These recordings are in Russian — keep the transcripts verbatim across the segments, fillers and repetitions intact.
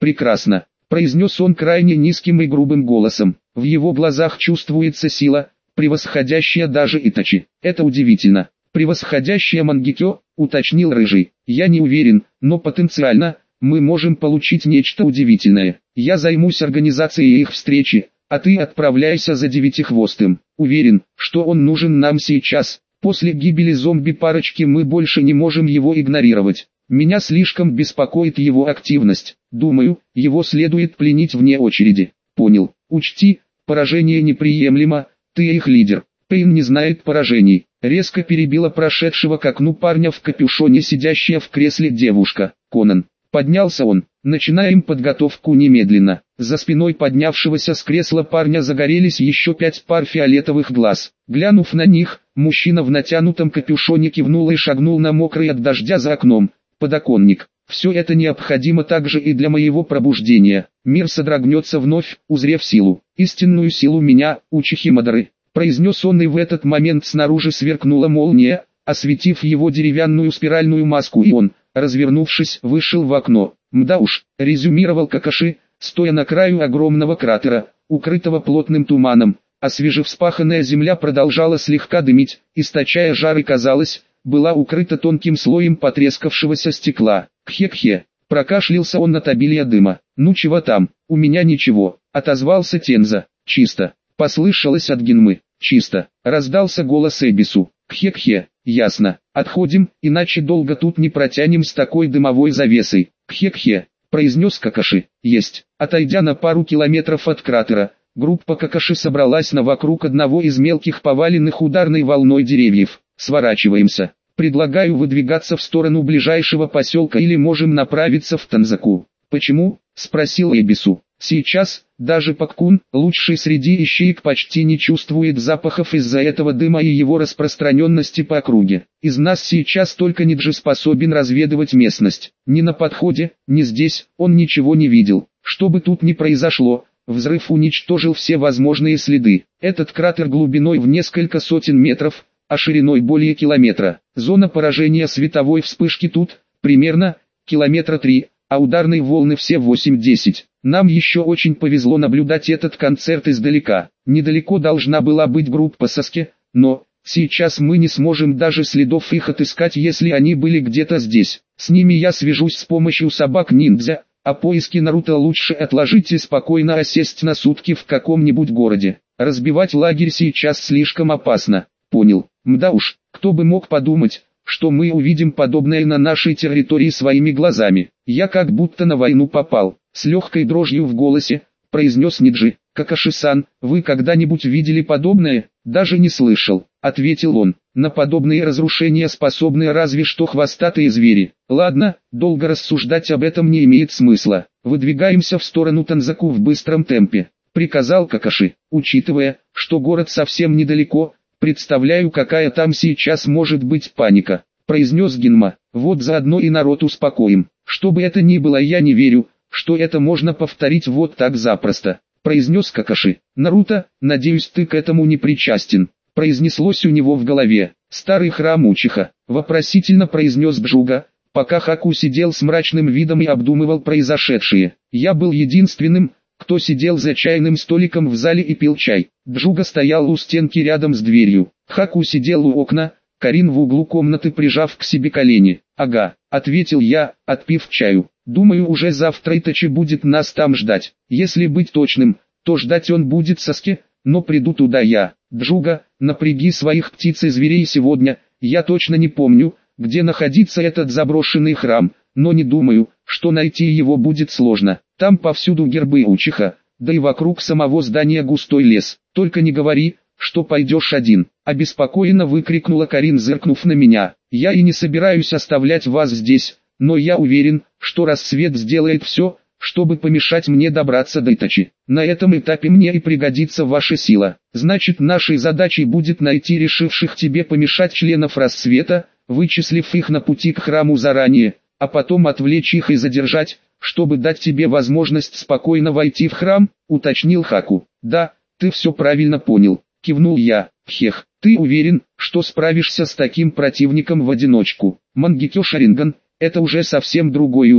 «Прекрасно», — произнес он крайне низким и грубым голосом. В его глазах чувствуется сила, превосходящая даже Итачи. «Это удивительно». «Превосходящая Мангекё», — уточнил Рыжий. «Я не уверен, но потенциально мы можем получить нечто удивительное. Я займусь организацией их встречи, а ты отправляйся за Девятихвостым. Уверен, что он нужен нам сейчас. После гибели зомби-парочки мы больше не можем его игнорировать. Меня слишком беспокоит его активность. Думаю, его следует пленить вне очереди». «Понял. Учти, поражение неприемлемо, ты их лидер». «Пейн не знает поражений», — резко перебила прошедшего к окну парня в капюшоне сидящая в кресле девушка. «Конан». Поднялся он. «Начинаем подготовку немедленно». За спиной поднявшегося с кресла парня загорелись еще пять пар фиолетовых глаз. Глянув на них, мужчина в натянутом капюшоне кивнул и шагнул на мокрый от дождя за окном подоконник. «Все это необходимо также и для моего пробуждения. Мир содрогнется вновь, узрев силу, истинную силу меня, Учихи Мадары», произнес он, и в этот момент снаружи сверкнула молния, осветив его деревянную спиральную маску, и он, развернувшись, вышел в окно. «Мда уж», — резюмировал Какаши, стоя на краю огромного кратера, укрытого плотным туманом, а свежевспаханная земля продолжала слегка дымить, источая жар и, казалось, была укрыта тонким слоем потрескавшегося стекла. «Кхе-кхе», — прокашлялся он от обилия дыма. «Ну чего там, у меня ничего», — отозвался Тенза. «Чисто», — послышалось от Гинмы. «Чисто», — раздался голос Эбису. «Кхе-кхе, ясно, отходим, иначе долго тут не протянем с такой дымовой завесой». «Кхе-кхе», — произнес Какаши. «Есть». Отойдя на пару километров от кратера, группа Какаши собралась на вокруг одного из мелких поваленных ударной волной деревьев. «Сворачиваемся. Предлагаю выдвигаться в сторону ближайшего поселка или можем направиться в Танзаку». «Почему?» — спросил Эбису. «Сейчас, даже Паккун, лучший среди ищеек, почти не чувствует запахов из-за этого дыма и его распространенности по округе. Из нас сейчас только Ниджи способен разведывать местность. Ни на подходе, ни здесь, он ничего не видел. Что бы тут ни произошло, взрыв уничтожил все возможные следы. Этот кратер глубиной в несколько сотен метров, а шириной более километра. Зона поражения световой вспышки тут, примерно, километра три, а ударные волны все восемь-десять. Нам еще очень повезло наблюдать этот концерт издалека. Недалеко должна была быть группа Саски, но сейчас мы не сможем даже следов их отыскать, если они были где-то здесь. С ними я свяжусь с помощью собак-ниндзя, а поиски Наруто лучше отложить и спокойно осесть на сутки в каком-нибудь городе. Разбивать лагерь сейчас слишком опасно». «Понял. Мда уж, кто бы мог подумать, что мы увидим подобное на нашей территории своими глазами. Я как будто на войну попал», — с легкой дрожью в голосе произнес Ниджи. «Какаши-сан, вы когда-нибудь видели подобное?» «Даже не слышал», — ответил он. «На подобные разрушения способны разве что хвостатые звери». «Ладно, долго рассуждать об этом не имеет смысла. Выдвигаемся в сторону Танзаку в быстром темпе», — приказал Какаши. «Учитывая, что город совсем недалеко, представляю, какая там сейчас может быть паника», — произнес Гинма. «Вот заодно и народ успокоим. Что бы это ни было, я не верю, что это можно повторить вот так запросто», — произнес Какаши. «Наруто, надеюсь, ты к этому не причастен», — произнеслось у него в голове. «Старый храм Учиха», — вопросительно произнес Джуга, пока Хаку сидел с мрачным видом и обдумывал произошедшее. «Я был единственным, кто сидел за чайным столиком в зале и пил чай. Джуга стоял у стенки рядом с дверью. Хаку сидел у окна, Карин в углу комнаты, прижав к себе колени. «Ага», — ответил я, отпив чаю. «Думаю, уже завтра Итачи будет нас там ждать. Если быть точным, то ждать он будет Саски, но приду туда я. Джуга, напряги своих птиц и зверей сегодня. Я точно не помню, где находится этот заброшенный храм, но не думаю, что найти его будет сложно. Там повсюду гербы Учиха, да и вокруг самого здания густой лес. Только не говори, что пойдешь один», — обеспокоенно выкрикнула Карин, зыркнув на меня. «Я и не собираюсь оставлять вас здесь, но я уверен, что рассвет сделает все, чтобы помешать мне добраться до Итачи. На этом этапе мне и пригодится ваша сила. Значит, нашей задачей будет найти решивших тебе помешать членов рассвета, вычислив их на пути к храму заранее, а потом отвлечь их и задержать, чтобы дать тебе возможность спокойно войти в храм», — уточнил Хаку. «Да, ты все правильно понял», — кивнул я. «Хех, ты уверен, что справишься с таким противником в одиночку?» «Мангекё Шаринган — это уже совсем другой уровень»,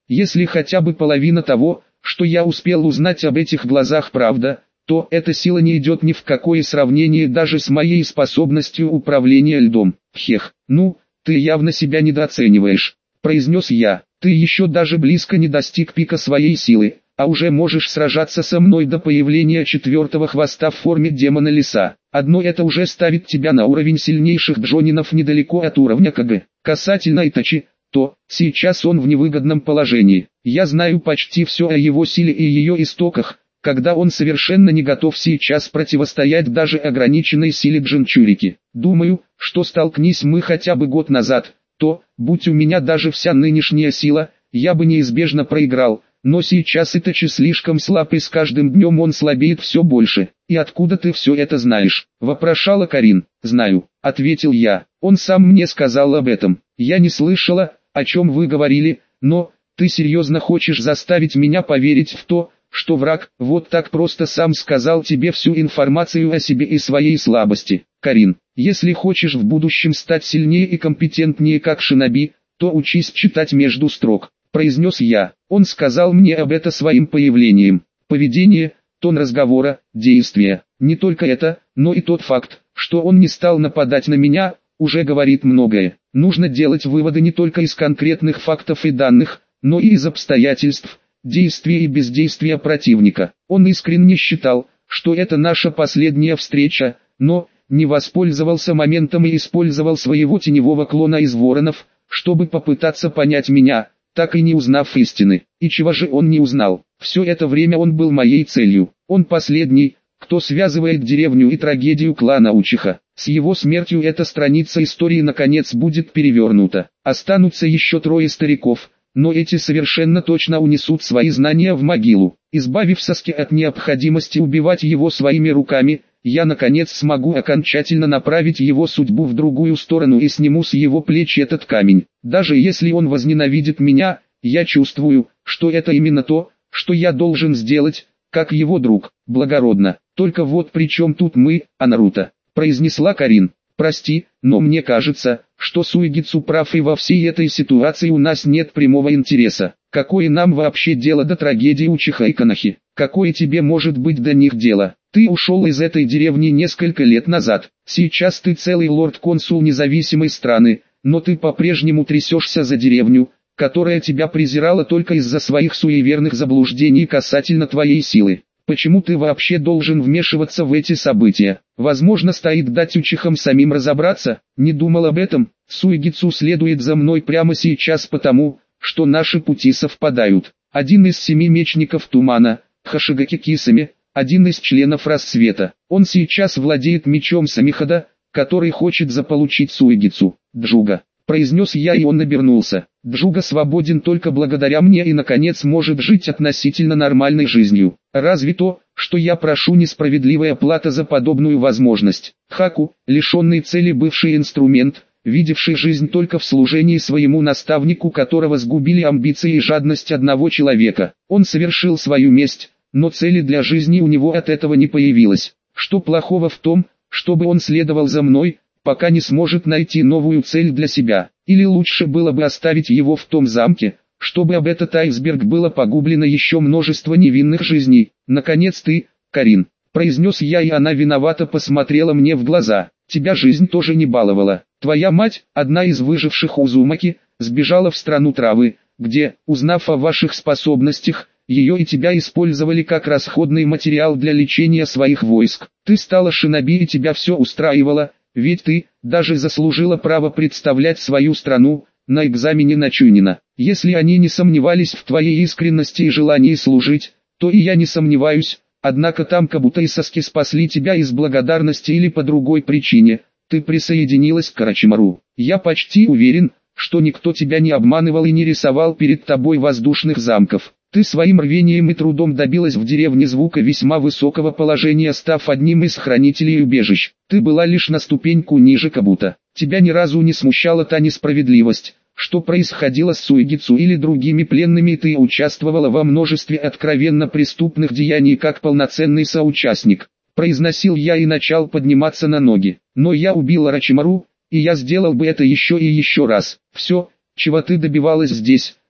Если хотя бы половина того, что я успел узнать об этих глазах, правда, то эта сила не идет ни в какое сравнение даже с моей способностью управления льдом. Хех, ну, ты явно себя недооцениваешь, произнес я. Ты еще даже близко не достиг пика своей силы, а уже можешь сражаться со мной до появления четвертого хвоста в форме демона леса. Одно это уже ставит тебя на уровень сильнейших джонинов недалеко от уровня КГ. Касательно Итачи, то сейчас он в невыгодном положении. Я знаю почти все о его силе и ее истоках, когда он совершенно не готов сейчас противостоять даже ограниченной силе Джинчурики. Думаю, что столкнись мы хотя бы год назад, то, будь у меня даже вся нынешняя сила, я бы неизбежно проиграл, но сейчас Итачи слишком слаб и с каждым днем он слабеет все больше. И откуда ты все это знаешь? Вопрошала Карин. Знаю, ответил я, он сам мне сказал об этом. Я не слышала, о чем вы говорили, но, ты серьезно хочешь заставить меня поверить в то, что враг вот так просто сам сказал тебе всю информацию о себе и своей слабости? Карин, если хочешь в будущем стать сильнее и компетентнее как шиноби, то учись читать между строк, произнес я. Он сказал мне об этом своим появлением. Поведение, тон разговора, действия. Не только это, но и тот факт, что он не стал нападать на меня, уже говорит многое. Нужно делать выводы не только из конкретных фактов и данных, но и из обстоятельств, действия и бездействия противника. Он искренне считал, что это наша последняя встреча, но не воспользовался моментом и использовал своего теневого клона из воронов, чтобы попытаться понять меня, так и не узнав истины. И чего же он не узнал? Все это время он был моей целью. Он последний, кто связывает деревню и трагедию клана Учиха. С его смертью эта страница истории наконец будет перевернута. Останутся еще трое стариков, но эти совершенно точно унесут свои знания в могилу. Избавив Саски от необходимости убивать его своими руками, я наконец смогу окончательно направить его судьбу в другую сторону и сниму с его плеч этот камень. Даже если он возненавидит меня, я чувствую, что это именно то, что я должен сделать, как его друг, благородно. Только вот при чем тут мы, а Наруто, произнесла Карин. Прости, но мне кажется, что Суигицу прав и во всей этой ситуации у нас нет прямого интереса. Какое нам вообще дело до трагедии Учиха и Канахи? Какое тебе может быть до них дело? Ты ушел из этой деревни несколько лет назад. Сейчас ты целый лорд-консул независимой страны, но ты по-прежнему трясешься за деревню, которая тебя презирала только из-за своих суеверных заблуждений касательно твоей силы. Почему ты вообще должен вмешиваться в эти события? Возможно, стоит дать Учихам самим разобраться. Не думал об этом. Суигицу следует за мной прямо сейчас потому, что наши пути совпадают. Один из семи мечников тумана, Хашигаки Кисами, один из членов рассвета. Он сейчас владеет мечом Самихада, который хочет заполучить Суигицу. Джуга, произнес я, и он обернулся. Джуга свободен только благодаря мне и наконец может жить относительно нормальной жизнью. Разве то, что я прошу, несправедливая плата за подобную возможность? Хаку, лишенный цели бывший инструмент, видевший жизнь только в служении своему наставнику, которого сгубили амбиции и жадность одного человека. Он совершил свою месть, но цели для жизни у него от этого не появилось. Что плохого в том, чтобы он следовал за мной, пока не сможет найти новую цель для себя? Или лучше было бы оставить его в том замке, чтобы об этот айсберг было погублено еще множество невинных жизней? Наконец ты, Карин, произнес я, и она виновато посмотрела мне в глаза. Тебя жизнь тоже не баловала. Твоя мать, одна из выживших Узумаки, сбежала в страну травы, где, узнав о ваших способностях, ее и тебя использовали как расходный материал для лечения своих войск. Ты стала шиноби и тебя все устраивало, ведь ты даже заслужила право представлять свою страну на экзамене на Чунина. Если они не сомневались в твоей искренности и желании служить, то и я не сомневаюсь. Однако там Кабуто и Саски спасли тебя из благодарности или по другой причине. Ты присоединилась к Орочимару. Я почти уверен, что никто тебя не обманывал и не рисовал перед тобой воздушных замков. Ты своим рвением и трудом добилась в деревне звука весьма высокого положения, став одним из хранителей убежищ. Ты была лишь на ступеньку ниже Кабуто. Тебя ни разу не смущала та несправедливость, что происходило с Суигицу или другими пленными, и ты участвовала во множестве откровенно преступных деяний как полноценный соучастник. Произносил я и начал подниматься на ноги. Но я убил Орочимару, и я сделал бы это еще и еще раз. Все, чего ты добивалась здесь,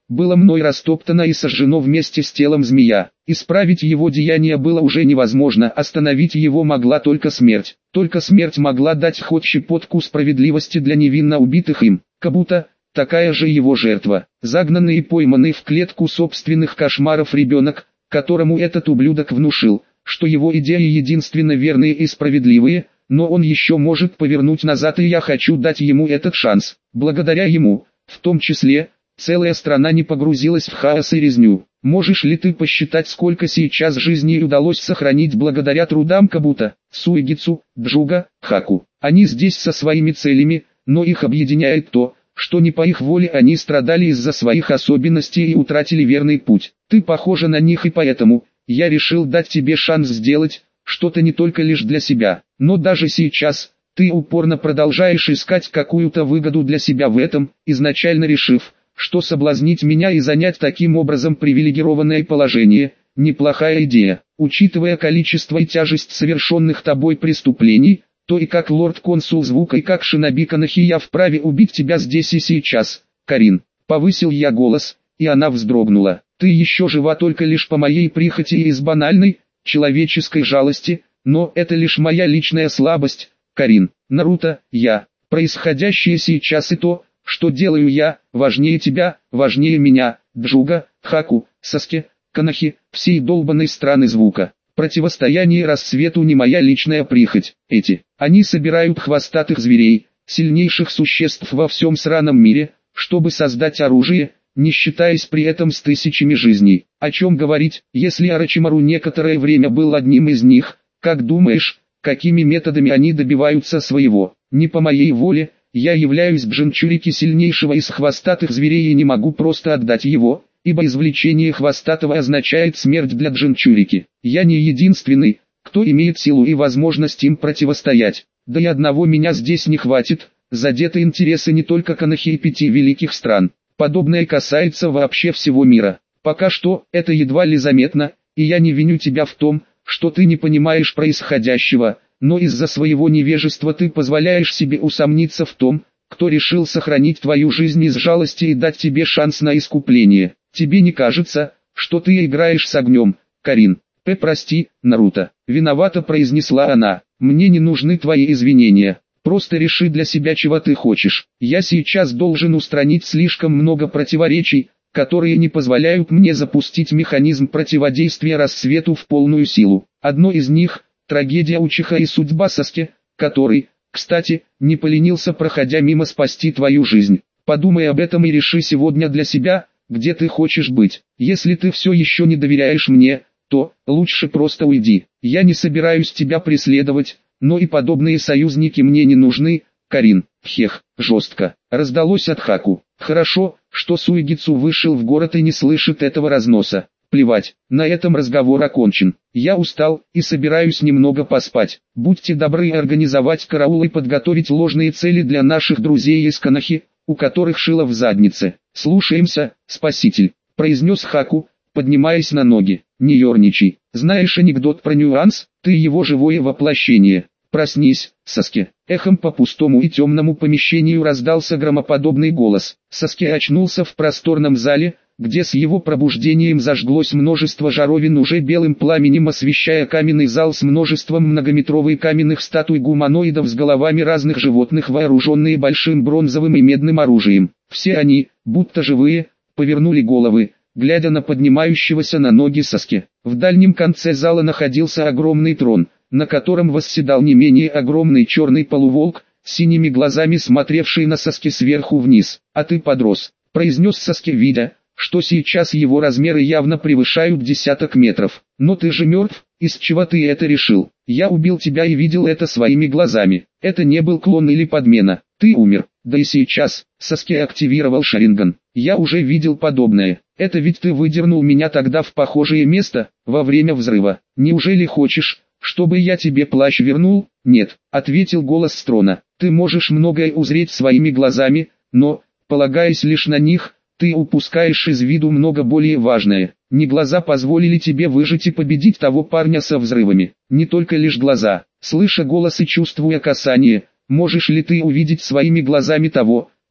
было мной растоптано и сожжено вместе с телом змея. Исправить его деяние было уже невозможно, остановить его могла только смерть. Только смерть могла дать хоть щепотку справедливости для невинно убитых им. Кабута, такая же его жертва, загнанный и пойманный в клетку собственных кошмаров ребенок, которому этот ублюдок внушил, что его идеи единственно верные и справедливые, но он еще может повернуть назад, и я хочу дать ему этот шанс. Благодаря ему, в том числе, целая страна не погрузилась в хаос и резню. Можешь ли ты посчитать, сколько сейчас жизней удалось сохранить благодаря трудам Кабута, Суигицу, Джуга, Хаку? Они здесь со своими целями, но их объединяет то, что не по их воле они страдали из-за своих особенностей и утратили верный путь. Ты похожа на них, и поэтому я решил дать тебе шанс сделать что-то не только лишь для себя. Но даже сейчас ты упорно продолжаешь искать какую-то выгоду для себя в этом, изначально решив, что соблазнить меня и занять таким образом привилегированное положение – неплохая идея. Учитывая количество и тяжесть совершенных тобой преступлений, то и как лорд-консул Звука, и как шиноби Канахи я вправе убить тебя здесь и сейчас, Карин. Повысил я голос, и она вздрогнула. Ты еще жива только лишь по моей прихоти и из банальной, человеческой жалости, но это лишь моя личная слабость, Карин. Наруто, я. Происходящее сейчас и то, что делаю я, важнее тебя, важнее меня, Джуга, Хаку, Саске, Канахи, всей долбанной страны Звука. Противостояние рассвету не моя личная прихоть. Эти, они собирают хвостатых зверей, сильнейших существ во всем сраном мире, чтобы создать оружие, не считаясь при этом с тысячами жизней. О чем говорить, если Орочимару некоторое время был одним из них? Как думаешь, какими методами они добиваются своего? Не по моей воле, я являюсь Джинчурики, сильнейшего из хвостатых зверей, и не могу просто отдать его, ибо извлечение хвостатого означает смерть для Джинчурики. Я не единственный, кто имеет силу и возможность им противостоять. Да и одного меня здесь не хватит, задеты интересы не только Канахи и пяти великих стран. Подобное касается вообще всего мира. Пока что, это едва ли заметно, и я не виню тебя в том, что ты не понимаешь происходящего, но из-за своего невежества ты позволяешь себе усомниться в том, кто решил сохранить твою жизнь из жалости и дать тебе шанс на искупление. Тебе не кажется, что ты играешь с огнем, Карин? П. Прости, Наруто. Виновато произнесла она. Мне не нужны твои извинения. Просто реши для себя, чего ты хочешь. Я сейчас должен устранить слишком много противоречий, которые не позволяют мне запустить механизм противодействия рассвету в полную силу. Одно из них – трагедия Учиха и судьба Саске, который, кстати, не поленился, проходя мимо, спасти твою жизнь. Подумай об этом и реши сегодня для себя, где ты хочешь быть. Если ты все еще не доверяешь мне, то лучше просто уйди. Я не собираюсь тебя преследовать, но и подобные союзники мне не нужны, Карин. Хех, жестко. Раздалось от Хаку. Хорошо, что Суигицу вышел в город и не слышит этого разноса. Плевать, на этом разговор окончен. Я устал и собираюсь немного поспать. Будьте добры организовать караул и подготовить ложные цели для наших друзей из Канахи, у которых шило в заднице. Слушаемся, спаситель, произнес Хаку, поднимаясь на ноги. Не ерничай. Знаешь анекдот про нюанс? Ты его живое воплощение. Проснись, Саске. Эхом по пустому и темному помещению раздался громоподобный голос. Саске очнулся в просторном зале, где с его пробуждением зажглось множество жаровин, уже белым пламенем освещая каменный зал с множеством многометровых каменных статуй гуманоидов с головами разных животных, вооруженные большим бронзовым и медным оружием. Все они, будто живые, повернули головы, глядя на поднимающегося на ноги Саске. В дальнем конце зала находился огромный трон, на котором восседал не менее огромный черный полуволк, с синими глазами смотревший на Саске сверху вниз. «А ты подрос», — произнес Саске, видя, что сейчас его размеры явно превышают десяток метров. «Но ты же мертв, из чего ты это решил? Я убил тебя и видел это своими глазами. Это не был клон или подмена. Ты умер. Да и сейчас». Саске активировал Шаринган. «Я уже видел подобное. Это ведь ты выдернул меня тогда в похожее место, во время взрыва. Неужели хочешь, чтобы я тебе плащ вернул?» «Нет», — ответил голос с трона. «Ты можешь многое узреть своими глазами, но, полагаясь лишь на них, ты упускаешь из виду много более важное. Не глаза позволили тебе выжить и победить того парня со взрывами. Не только лишь глаза. Слыша голос и чувствуя касание, можешь ли ты увидеть своими глазами того,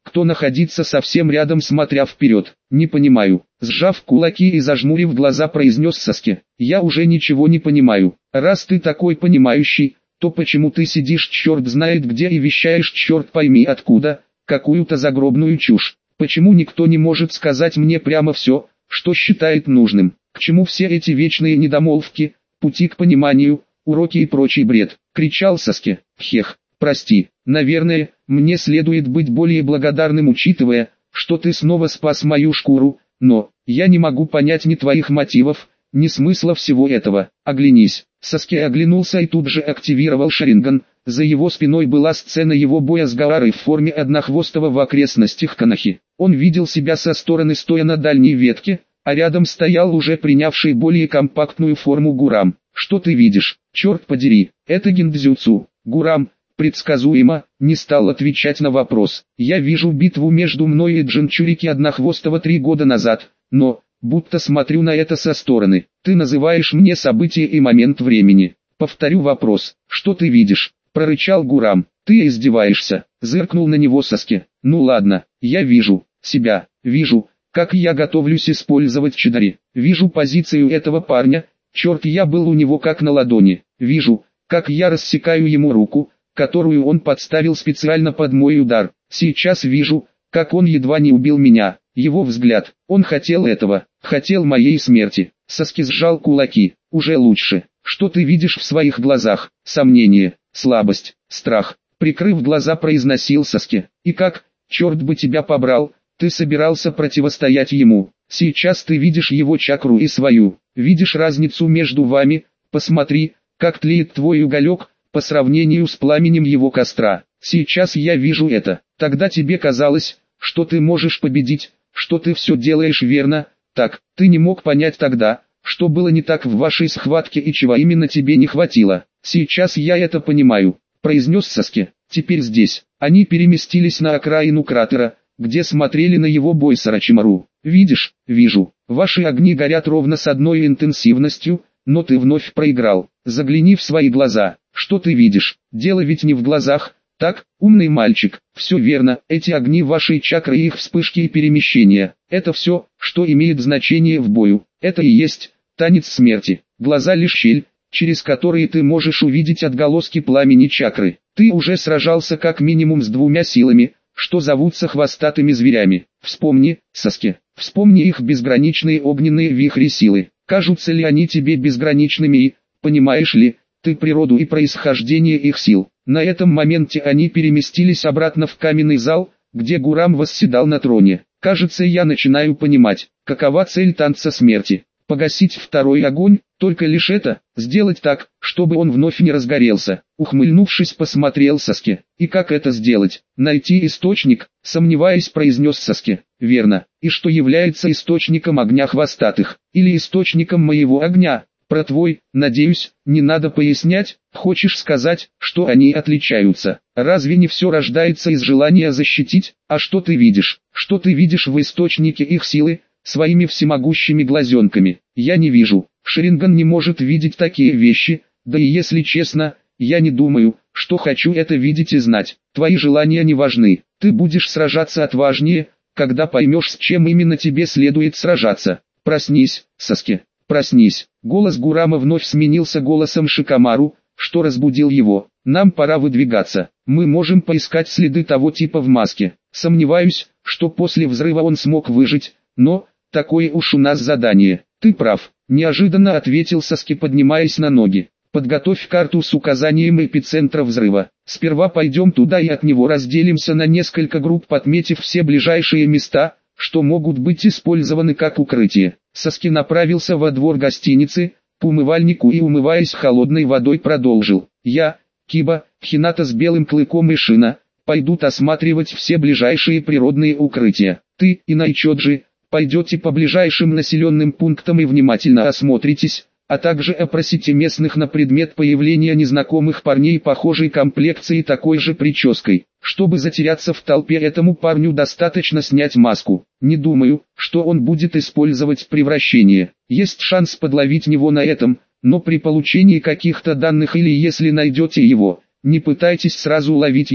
кто находится совсем рядом, смотря вперед. Не понимаю. Сжав кулаки и зажмурив глаза, произнес Саски. Я уже ничего не понимаю. Раз ты такой понимающий, то почему ты сидишь черт знает где и вещаешь черт пойми откуда, какую-то загробную чушь? Почему никто не может сказать мне прямо все, что считает нужным? К чему все эти вечные недомолвки, пути к пониманию, уроки и прочий бред? Кричал Саски. Хех, прости, наверное, мне следует быть более благодарным, учитывая, что ты снова спас мою шкуру, но я не могу понять ни твоих мотивов, ни смысла всего этого. Оглянись. Саски оглянулся и тут же активировал Шаринган. За его спиной была сцена его боя с Гаарой в форме однохвостого в окрестностях Канахи. Он видел себя со стороны, стоя на дальней ветке, а рядом стоял уже принявший более компактную форму Гурам. Что ты видишь? Черт подери, это гиндзюцу. Гурам, предсказуемо, не стал отвечать на вопрос. Я вижу битву между мной и Джинчурики однохвостого три года назад, но, будто смотрю на это со стороны. Ты называешь мне событие и момент времени. Повторю вопрос, что ты видишь? Прорычал Гурам. Ты издеваешься? Зыркнул на него Саски. Ну ладно, я вижу себя, вижу, как я готовлюсь использовать Чидари. Вижу позицию этого парня, черт, я был у него как на ладони. Вижу, как я рассекаю ему руку, которую он подставил специально под мой удар. Сейчас вижу, как он едва не убил меня. Его взгляд, он хотел этого, хотел моей смерти. Саски сжал кулаки. Уже лучше. Что ты видишь в своих глазах? Сомнение, слабость, страх. Прикрыв глаза, произносил Саски. И как, черт бы тебя побрал, ты собирался противостоять ему? Сейчас ты видишь его чакру и свою. Видишь разницу между вами? Посмотри, как тлеет твой уголек, по сравнению с пламенем его костра. Сейчас я вижу это. Тогда тебе казалось, что ты можешь победить, что ты все делаешь верно. Так, ты не мог понять тогда, что было не так в вашей схватке и чего именно тебе не хватило. Сейчас я это понимаю, произнес Саски. Теперь здесь. Они переместились на окраину кратера, где смотрели на его бой с Орочимару. Видишь? Вижу. Ваши огни горят ровно с одной интенсивностью, но ты вновь проиграл. Загляни в свои глаза. Что ты видишь? Дело ведь не в глазах. Так, умный мальчик, все верно, эти огни вашей чакры и их вспышки и перемещения, это все, что имеет значение в бою, это и есть танец смерти. Глаза лишь щель, через которые ты можешь увидеть отголоски пламени чакры. Ты уже сражался как минимум с двумя силами, что зовутся хвостатыми зверями. Вспомни, Саски, вспомни их безграничные огненные вихри силы. Кажутся ли они тебе безграничными и, понимаешь ли, ты природу и происхождение их сил? На этом моменте они переместились обратно в каменный зал, где Гурам восседал на троне. Кажется, я начинаю понимать, какова цель танца смерти. Погасить второй огонь, только лишь это, сделать так, чтобы он вновь не разгорелся. Ухмыльнувшись, посмотрел Саски. И как это сделать? Найти источник, сомневаясь, произнес Саски. Верно. И что является источником огня хвостатых? Или источником моего огня? Про твой, надеюсь, не надо пояснять. Хочешь сказать, что они отличаются? Разве не все рождается из желания защитить? А что ты видишь? Что ты видишь в источнике их силы? Своими всемогущими глазенками. Я не вижу. Шаринган не может видеть такие вещи, да и если честно, я не думаю, что хочу это видеть и знать. Твои желания не важны. Ты будешь сражаться отважнее, когда поймешь, с чем именно тебе следует сражаться. Проснись, Саски, проснись. Голос Гурама вновь сменился голосом Шикамару, что разбудил его. Нам пора выдвигаться. Мы можем поискать следы того типа в маске. Сомневаюсь, что после взрыва он смог выжить, но такое уж у нас задание. Ты прав, неожиданно ответил Саски, поднимаясь на ноги. Подготовь карту с указанием эпицентра взрыва. Сперва пойдем туда и от него разделимся на несколько групп, отметив все ближайшие места, что могут быть использованы как укрытие. Саски направился во двор гостиницы, к умывальнику и, умываясь холодной водой, продолжил. Я, Киба, Хината с белым клыком и Шина, пойдут осматривать все ближайшие природные укрытия. Ты и Найчоджи пойдете по ближайшим населенным пунктам и внимательно осмотритесь, а также опросите местных на предмет появления незнакомых парней похожей комплекции и такой же прической. Чтобы затеряться в толпе, этому парню достаточно снять маску. Не думаю, что он будет использовать превращение. Есть шанс подловить него на этом, но при получении каких-то данных или если найдете его, не пытайтесь сразу ловить его.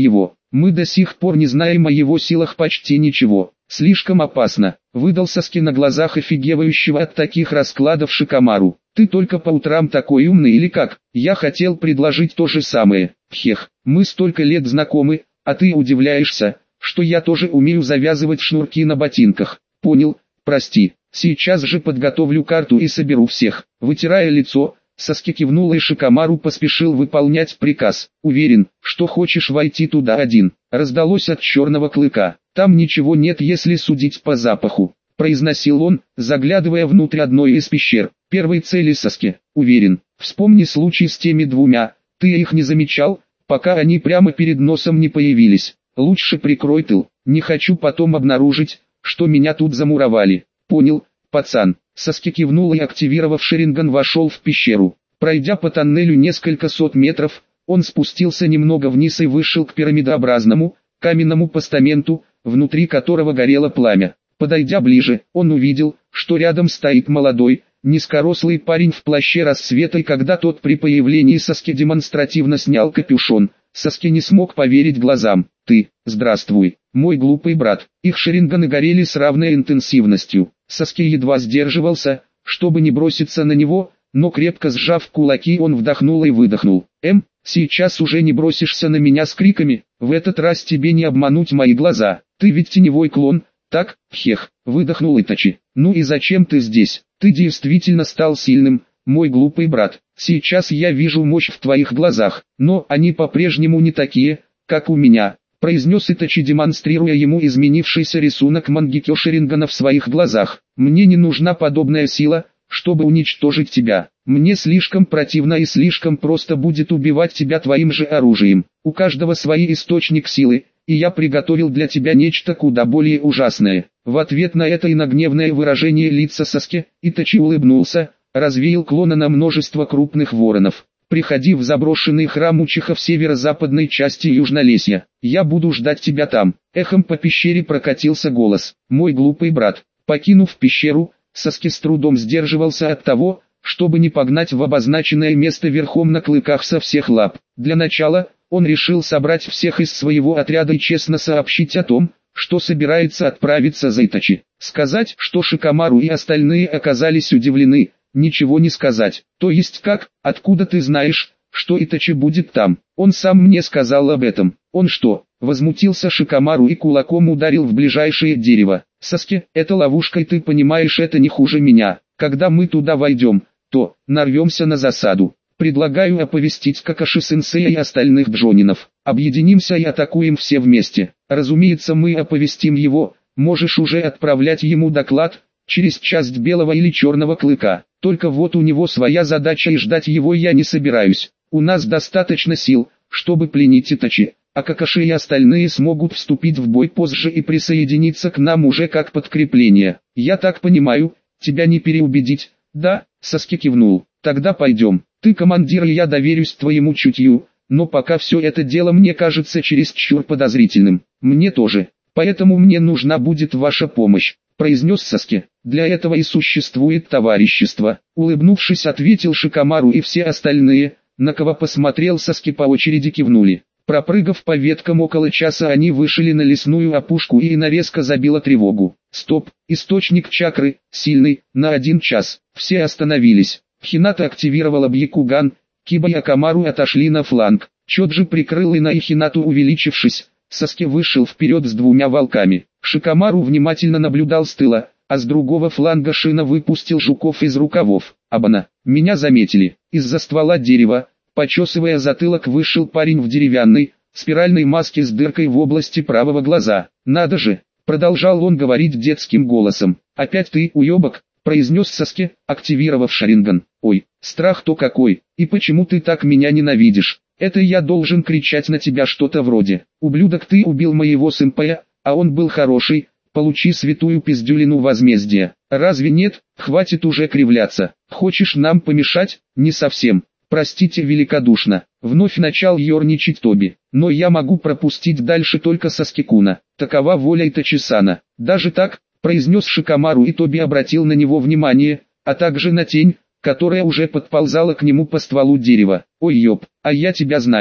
Мы до сих пор не знаем о его силах почти ничего. Слишком опасно. Выдал Саски на глазах офигевающего от таких раскладов Шикамару. Ты только по утрам такой умный или как? Я хотел предложить то же самое. Хех, мы столько лет знакомы, а ты удивляешься, что я тоже умею завязывать шнурки на ботинках. Понял, прости. Сейчас же подготовлю карту и соберу всех. Вытирая лицо, Саски кивнул, и Шикамару поспешил выполнять приказ. Уверен, что хочешь войти туда один. Раздалось от черного клыка. Там ничего нет, если судить по запаху, произносил он, заглядывая внутрь одной из пещер. Первой цели Саски. Уверен. Вспомни случай с теми двумя. Ты их не замечал, пока они прямо перед носом не появились. Лучше прикрой тыл. Не хочу потом обнаружить, что меня тут замуровали. Понял, пацан. Саски кивнул и, активировав Шаринган, вошел в пещеру. Пройдя по тоннелю несколько сот метров, он спустился немного вниз и вышел к пирамидообразному, каменному постаменту, внутри которого горело пламя. Подойдя ближе, он увидел, что рядом стоит молодой, низкорослый парень в плаще рассвета, и когда тот при появлении Саски демонстративно снял капюшон, Саски не смог поверить глазам. «Ты, здравствуй, мой глупый брат». Их шаринганы горели с равной интенсивностью. Саски едва сдерживался, чтобы не броситься на него, но крепко сжав кулаки, он вдохнул и выдохнул. «Эм, сейчас уже не бросишься на меня с криками, в этот раз тебе не обмануть мои глаза, ты ведь теневой клон, так?» «Хех», выдохнул Итачи. «Ну и зачем ты здесь? Ты действительно стал сильным, мой глупый брат. Сейчас я вижу мощь в твоих глазах, но они по-прежнему не такие, как у меня», произнес Итачи, демонстрируя ему изменившийся рисунок Мангекё Шарингана в своих глазах. «Мне не нужна подобная сила, чтобы уничтожить тебя. Мне слишком противно и слишком просто будет убивать тебя твоим же оружием. У каждого свой источник силы, и я приготовил для тебя нечто куда более ужасное». В ответ на это и на гневное выражение лица Саски, Итачи улыбнулся, развеял клона на множество крупных воронов. «Приходи в заброшенный храм Учиха в северо-западной части Южнолесья. Я буду ждать тебя там». Эхом по пещере прокатился голос. «Мой глупый брат». Покинув пещеру, Саски с трудом сдерживался от того, чтобы не погнать в обозначенное место верхом на клыках со всех лап. Для начала, он решил собрать всех из своего отряда и честно сообщить о том, что собирается отправиться за Итачи. Сказать, что Шикамару и остальные оказались удивлены, ничего не сказать. То есть как, откуда ты знаешь, что Итачи будет там? Он сам мне сказал об этом. Он что? Возмутился Шикамару и кулаком ударил в ближайшее дерево. Саски, это ловушка, и ты понимаешь это не хуже меня. Когда мы туда войдем, то нарвемся на засаду. Предлагаю оповестить Какаши-сенсея и остальных джонинов. Объединимся и атакуем все вместе. Разумеется, мы оповестим его, можешь уже отправлять ему доклад, через часть белого или черного клыка. Только вот у него своя задача, и ждать его я не собираюсь. У нас достаточно сил, чтобы пленить Итачи, а Какаши и остальные смогут вступить в бой позже и присоединиться к нам уже как подкрепление. Я так понимаю, тебя не переубедить, да?» Саски кивнул. «Тогда пойдем. Ты командир, и я доверюсь твоему чутью, но пока все это дело мне кажется чересчур подозрительным. Мне тоже. Поэтому мне нужна будет ваша помощь», произнес Саски. «Для этого и существует товарищество», улыбнувшись, ответил Шикамару, и все остальные, на кого посмотрел Саски, по очереди кивнули. Пропрыгав по веткам около часа, они вышли на лесную опушку, и Ина резко забила тревогу. «Стоп, источник чакры, сильный, на один час». Все остановились. Хината активировала Бьякуган, Киба и Акамару отошли на фланг. Чоджи прикрыл Ина и Хинату, увеличившись. Саски вышел вперед с двумя волками. Шикамару внимательно наблюдал с тыла, а с другого фланга Шина выпустил жуков из рукавов. «Абана, меня заметили». Из-за ствола дерева, почесывая затылок, вышел парень в деревянной, спиральной маске с дыркой в области правого глаза. «Надо же!» — продолжал он говорить детским голосом. «Опять ты, уебок?» — произнес Саски, активировав Шаринган. «Ой, страх-то какой! И почему ты так меня ненавидишь? Это я должен кричать на тебя что-то вроде: ублюдок, ты убил моего сэмпая, а он был хороший, получи святую пиздюлину возмездия. Разве нет? Хватит уже кривляться. Хочешь нам помешать?» «Не совсем. Простите великодушно». Вновь начал ерничать Тоби. «Но я могу пропустить дальше только Саски-куна. Такова воля Итачи-сана». «Даже так?» — произнес Шикамару, и Тоби обратил на него внимание, а также на тень, которая уже подползала к нему по стволу дерева. «Ой, ёп, а я тебя знаю», —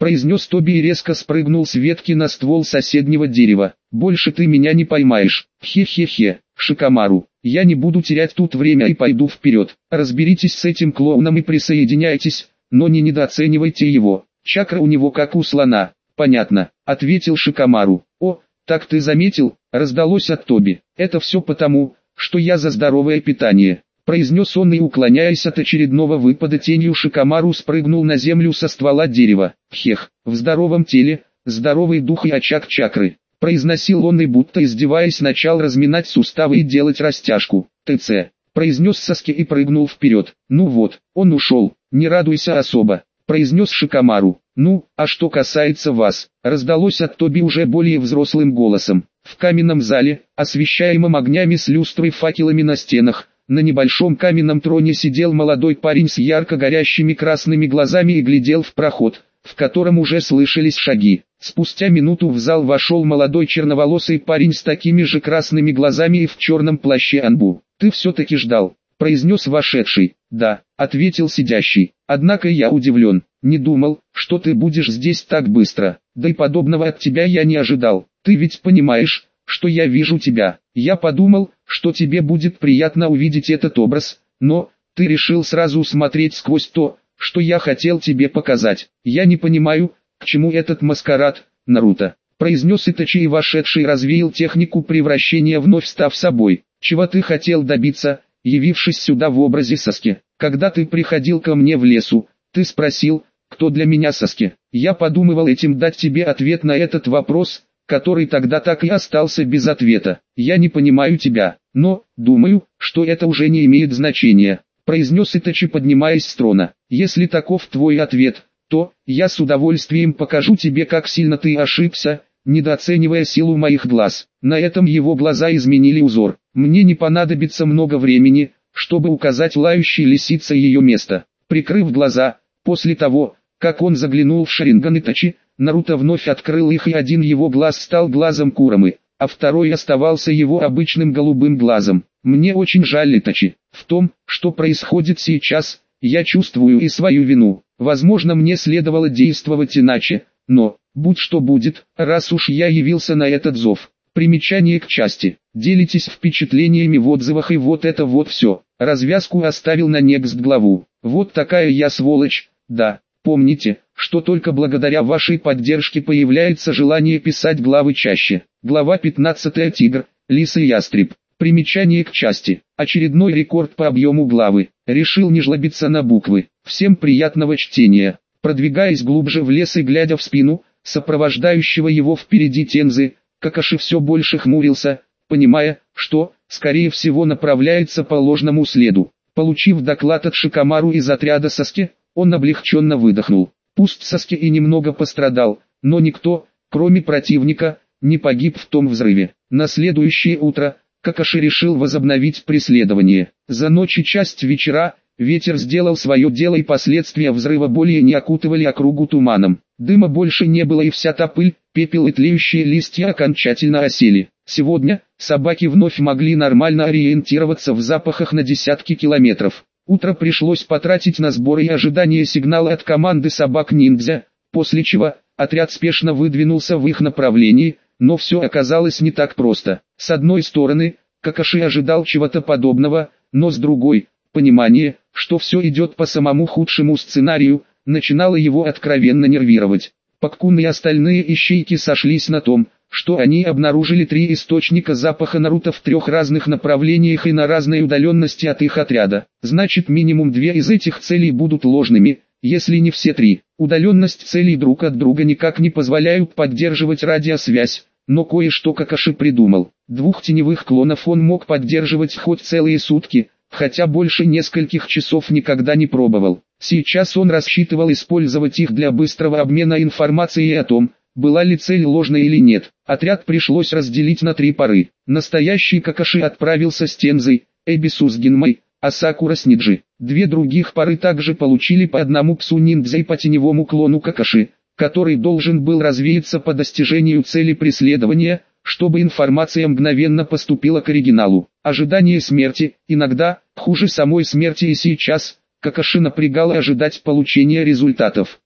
произнес Тоби и резко спрыгнул с ветки на ствол соседнего дерева. «Больше ты меня не поймаешь. Хе-хе-хе, Шикамару, я не буду терять тут время и пойду вперед. Разберитесь с этим клоуном и присоединяйтесь, но не недооценивайте его. Чакра у него как у слона». «Понятно», — ответил Шикамару. «О, так ты заметил?» — раздалось от Тоби. «Это все потому, что я за здоровое питание», — произнес он и, уклоняясь от очередного выпада тенью, Шикамару спрыгнул на землю со ствола дерева. «Хех, в здоровом теле, здоровый дух и очаг чакры», — произносил он и, будто издеваясь, начал разминать суставы и делать растяжку. «ТЦ», — произнес Саски и прыгнул вперед. «Ну вот, он ушел, не радуйся особо», — произнес Шикамару. «Ну, а что касается вас», — раздалось от Тоби уже более взрослым голосом. В каменном зале, освещаемом огнями с люстрой факелами на стенах, на небольшом каменном троне сидел молодой парень с ярко горящими красными глазами и глядел в проход, в котором уже слышались шаги. Спустя минуту в зал вошел молодой черноволосый парень с такими же красными глазами и в черном плаще Анбу. «Ты все-таки ждал», — произнес вошедший. «Да», — ответил сидящий. «Однако я удивлен. Не думал, что ты будешь здесь так быстро. Да и подобного от тебя я не ожидал. Ты ведь понимаешь, что я вижу тебя. Я подумал, что тебе будет приятно увидеть этот образ, но ты решил сразу смотреть сквозь то, что я хотел тебе показать. Я не понимаю, к чему этот маскарад, Наруто», — произнес Итачи, и вошедший развеял технику превращения, вновь став собой. «Чего ты хотел добиться, явившись сюда в образе Саски? Когда ты приходил ко мне в лесу, ты спросил, кто для меня Саски. Я подумывал этим дать тебе ответ на этот вопрос, который тогда так и остался без ответа. Я не понимаю тебя, но, думаю, что это уже не имеет значения», — произнес Итачи, поднимаясь с трона. «Если таков твой ответ, то я с удовольствием покажу тебе, как сильно ты ошибся, недооценивая силу моих глаз». На этом его глаза изменили узор. «Мне не понадобится много времени, чтобы указать лающей лисице ее место». Прикрыв глаза, после того, как он заглянул в Шаринган Итачи, Наруто вновь открыл их, и один его глаз стал глазом Курамы, а второй оставался его обычным голубым глазом. «Мне очень жаль, Итачи. В том, что происходит сейчас, я чувствую и свою вину. Возможно, мне следовало действовать иначе, но, будь что будет, раз уж я явился на этот зов». Примечание к части. Делитесь впечатлениями в отзывах, и вот это вот все. Развязку оставил на Next главу. Вот такая я сволочь, да. Помните, что только благодаря вашей поддержке появляется желание писать главы чаще. Глава пятнадцатая. Тигр, лис и ястреб. Примечание к части. Очередной рекорд по объему главы. Решил не жлобиться на буквы. Всем приятного чтения. Продвигаясь глубже в лес и глядя в спину сопровождающего его впереди Тензы, Какаши все больше хмурился, понимая, что, скорее всего, направляется по ложному следу. Получив доклад от Шикамару из отряда Саски, он облегченно выдохнул. Пусть Саски и немного пострадал, но никто, кроме противника, не погиб в том взрыве. На следующее утро Какаши решил возобновить преследование. За ночь и часть вечера ветер сделал свое дело, и последствия взрыва более не окутывали округу туманом. Дыма больше не было, и вся та пыль, пепел и тлеющие листья окончательно осели. Сегодня собаки вновь могли нормально ориентироваться в запахах на десятки километров. Утро пришлось потратить на сборы и ожидание сигнала от команды собак-ниндзя, после чего отряд спешно выдвинулся в их направлении, но все оказалось не так просто. С одной стороны, Какаши ожидал чего-то подобного, но с другой, понимание, что все идет по самому худшему сценарию, начинало его откровенно нервировать. Паккун и остальные ищейки сошлись на том, что они обнаружили три источника запаха Наруто в трех разных направлениях и на разной удаленности от их отряда. Значит, минимум две из этих целей будут ложными, если не все три. Удаленность целей друг от друга никак не позволяют поддерживать радиосвязь, но кое-что Какаши придумал. Двух теневых клонов он мог поддерживать хоть целые сутки, хотя больше нескольких часов никогда не пробовал. Сейчас он рассчитывал использовать их для быстрого обмена информацией о том, была ли цель ложной или нет. Отряд пришлось разделить на три пары. Настоящий Какаши отправился с Тензой, Эбису с Гинмой, а Сакура с Ниджи. Две других пары также получили по одному псу ниндзя и по теневому клону Какаши, который должен был развеяться по достижению цели преследования, чтобы информация мгновенно поступила к оригиналу. Ожидание смерти, иногда, хуже самой смерти, и сейчас Какаши напрягало ожидать получения результатов.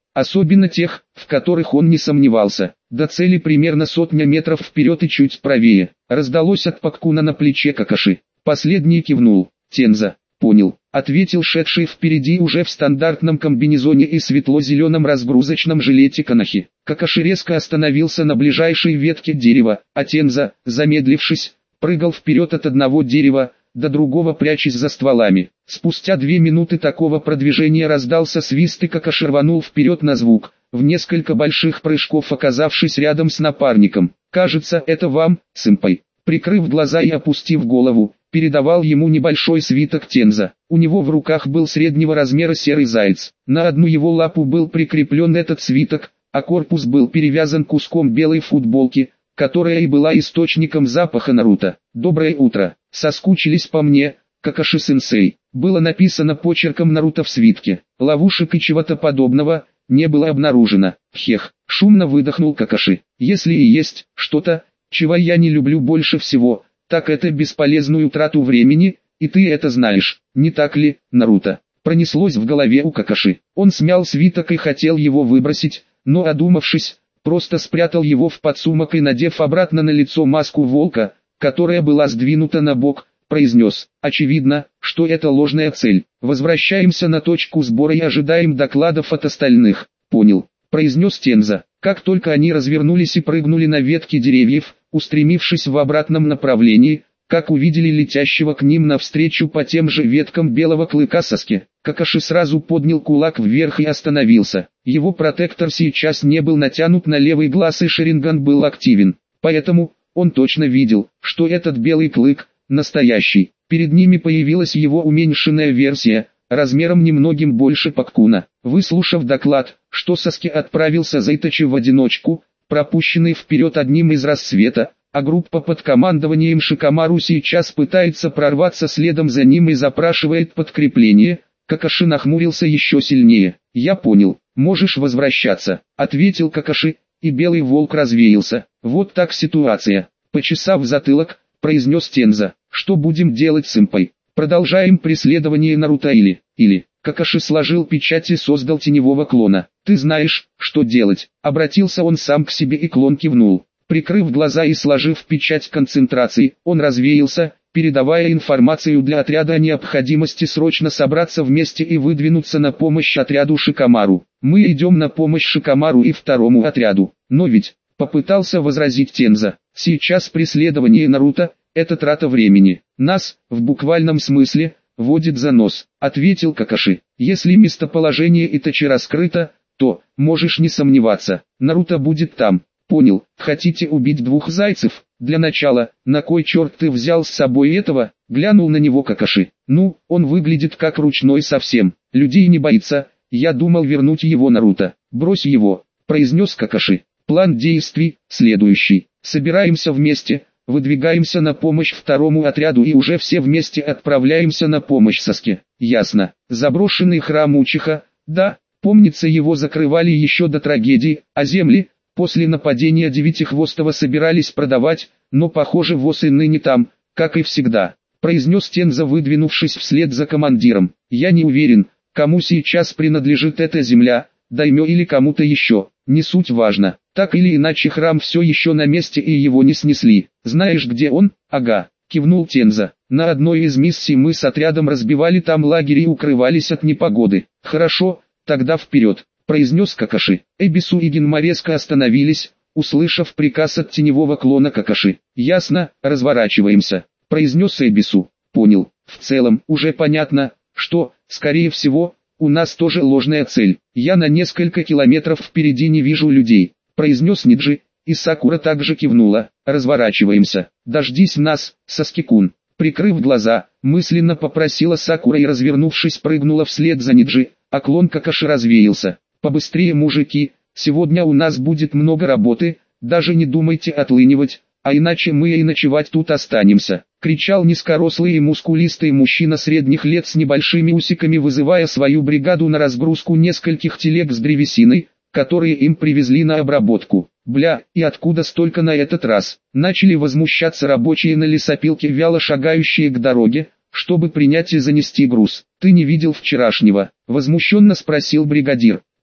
особенно тех, в которых он не сомневался. До цели примерно сотня метров вперед и чуть правее. Раздалось от Паккуна на плече Какаши. Последний кивнул. Тенза, понял, ответил шедший впереди уже в стандартном комбинезоне и светло-зеленом разгрузочном жилете Канахи. Какаши резко остановился на ближайшей ветке дерева, а Тенза, замедлившись, прыгал вперед от одного дерева до другого, прячась за стволами. Спустя две минуты такого продвижения раздался свист, и Какаши рванул вперед на звук, в несколько больших прыжков оказавшись рядом с напарником. «Кажется, это вам, сэмпай». Прикрыв глаза и опустив голову, передавал ему небольшой свиток Тенза. У него в руках был среднего размера серый заяц. На одну его лапу был прикреплен этот свиток, а корпус был перевязан куском белой футболки, которая и была источником запаха Наруто. «Доброе утро. Соскучились по мне, Какаши-сенсей». Было написано почерком Наруто в свитке. Ловушек и чего-то подобного не было обнаружено. Хех, шумно выдохнул Какаши. Если и есть что-то, чего я не люблю больше всего, так это бесполезную трату времени, и ты это знаешь, не так ли, Наруто? Пронеслось в голове у Какаши. Он смял свиток и хотел его выбросить, но одумавшись, просто спрятал его в подсумок и, надев обратно на лицо маску волка, которая была сдвинута на бок, произнес: «Очевидно, что это ложная цель. Возвращаемся на точку сбора и ожидаем докладов от остальных». «Понял», произнес Тенза. Как только они развернулись и прыгнули на ветки деревьев, устремившись в обратном направлении, как увидели летящего к ним навстречу по тем же веткам белого клыка Саски, Какаши сразу поднял кулак вверх и остановился. Его протектор сейчас не был натянут на левый глаз, и Шаринган был активен. Поэтому он точно видел, что этот белый клык настоящий. Перед ними появилась его уменьшенная версия, размером немногим больше Паккуна. Выслушав доклад, что Саски отправился за Итачи в одиночку, пропущенный вперед одним из рассвета, а группа под командованием Шикамару сейчас пытается прорваться следом за ним и запрашивает подкрепление, Какаши нахмурился еще сильнее. «Я понял, можешь возвращаться», — ответил Какаши, и белый волк развеялся. «Вот так ситуация». Почесав затылок, произнес Тенза. «Что будем делать, сэмпай? Продолжаем преследование Наруто или...» «Или...» Какаши сложил печать и создал теневого клона. «Ты знаешь, что делать», — обратился он сам к себе, и клон кивнул. Прикрыв глаза и сложив печать концентрации, он развеялся, передавая информацию для отряда о необходимости срочно собраться вместе и выдвинуться на помощь отряду Шикамару. «Мы идем на помощь Шикамару и второму отряду. Но ведь...» — попытался возразить Тенза. «Сейчас преследование Наруто — это трата времени. Нас, в буквальном смысле, водит за нос», — ответил Какаши. «Если местоположение Итачи раскрыто, то, можешь не сомневаться, Наруто будет там». «Понял, хотите убить двух зайцев? Для начала, на кой черт ты взял с собой этого?» — глянул на него Какаши. «Ну, он выглядит как ручной совсем, людей не боится, я думал вернуть его Наруто». «Брось его», — произнес Какаши. «План действий следующий. Собираемся вместе, выдвигаемся на помощь второму отряду и уже все вместе отправляемся на помощь Саске». «Ясно. Заброшенный храм Учиха, да, помнится, его закрывали еще до трагедии, а земли после нападения Девятихвостого собирались продавать, но похоже ВОС и ныне там, как и всегда», — произнес Тенза, выдвинувшись вслед за командиром. «Я не уверен, кому сейчас принадлежит эта земля, даймё или кому-то еще, не суть важно. Так или иначе храм все еще на месте и его не снесли. Знаешь, где он?» «Ага», — кивнул Тенза. «На одной из миссий мы с отрядом разбивали там лагерь и укрывались от непогоды». «Хорошо, тогда вперед», — произнес Какаши. Эбису и Генма резко остановились, услышав приказ от теневого клона Какаши. «Ясно, разворачиваемся», — произнес Эбису. «Понял. В целом, уже понятно, что, скорее всего, у нас тоже ложная цель. Я на несколько километров впереди не вижу людей», — произнес Ниджи, и Сакура также кивнула. «Разворачиваемся. Дождись нас, Саски-кун». Прикрыв глаза, мысленно попросила Сакура и, развернувшись, прыгнула вслед за Ниджи, а клон Какаши развеялся. «Побыстрее, мужики, сегодня у нас будет много работы, даже не думайте отлынивать, а иначе мы и ночевать тут останемся», — кричал низкорослый и мускулистый мужчина средних лет с небольшими усиками, вызывая свою бригаду на разгрузку нескольких телег с древесиной, которые им привезли на обработку. «Бля, и откуда столько на этот раз?» Начали возмущаться рабочие на лесопилке, вяло шагающие к дороге, чтобы принять и занести груз. «Ты не видел вчерашнего?» — возмущенно спросил бригадир.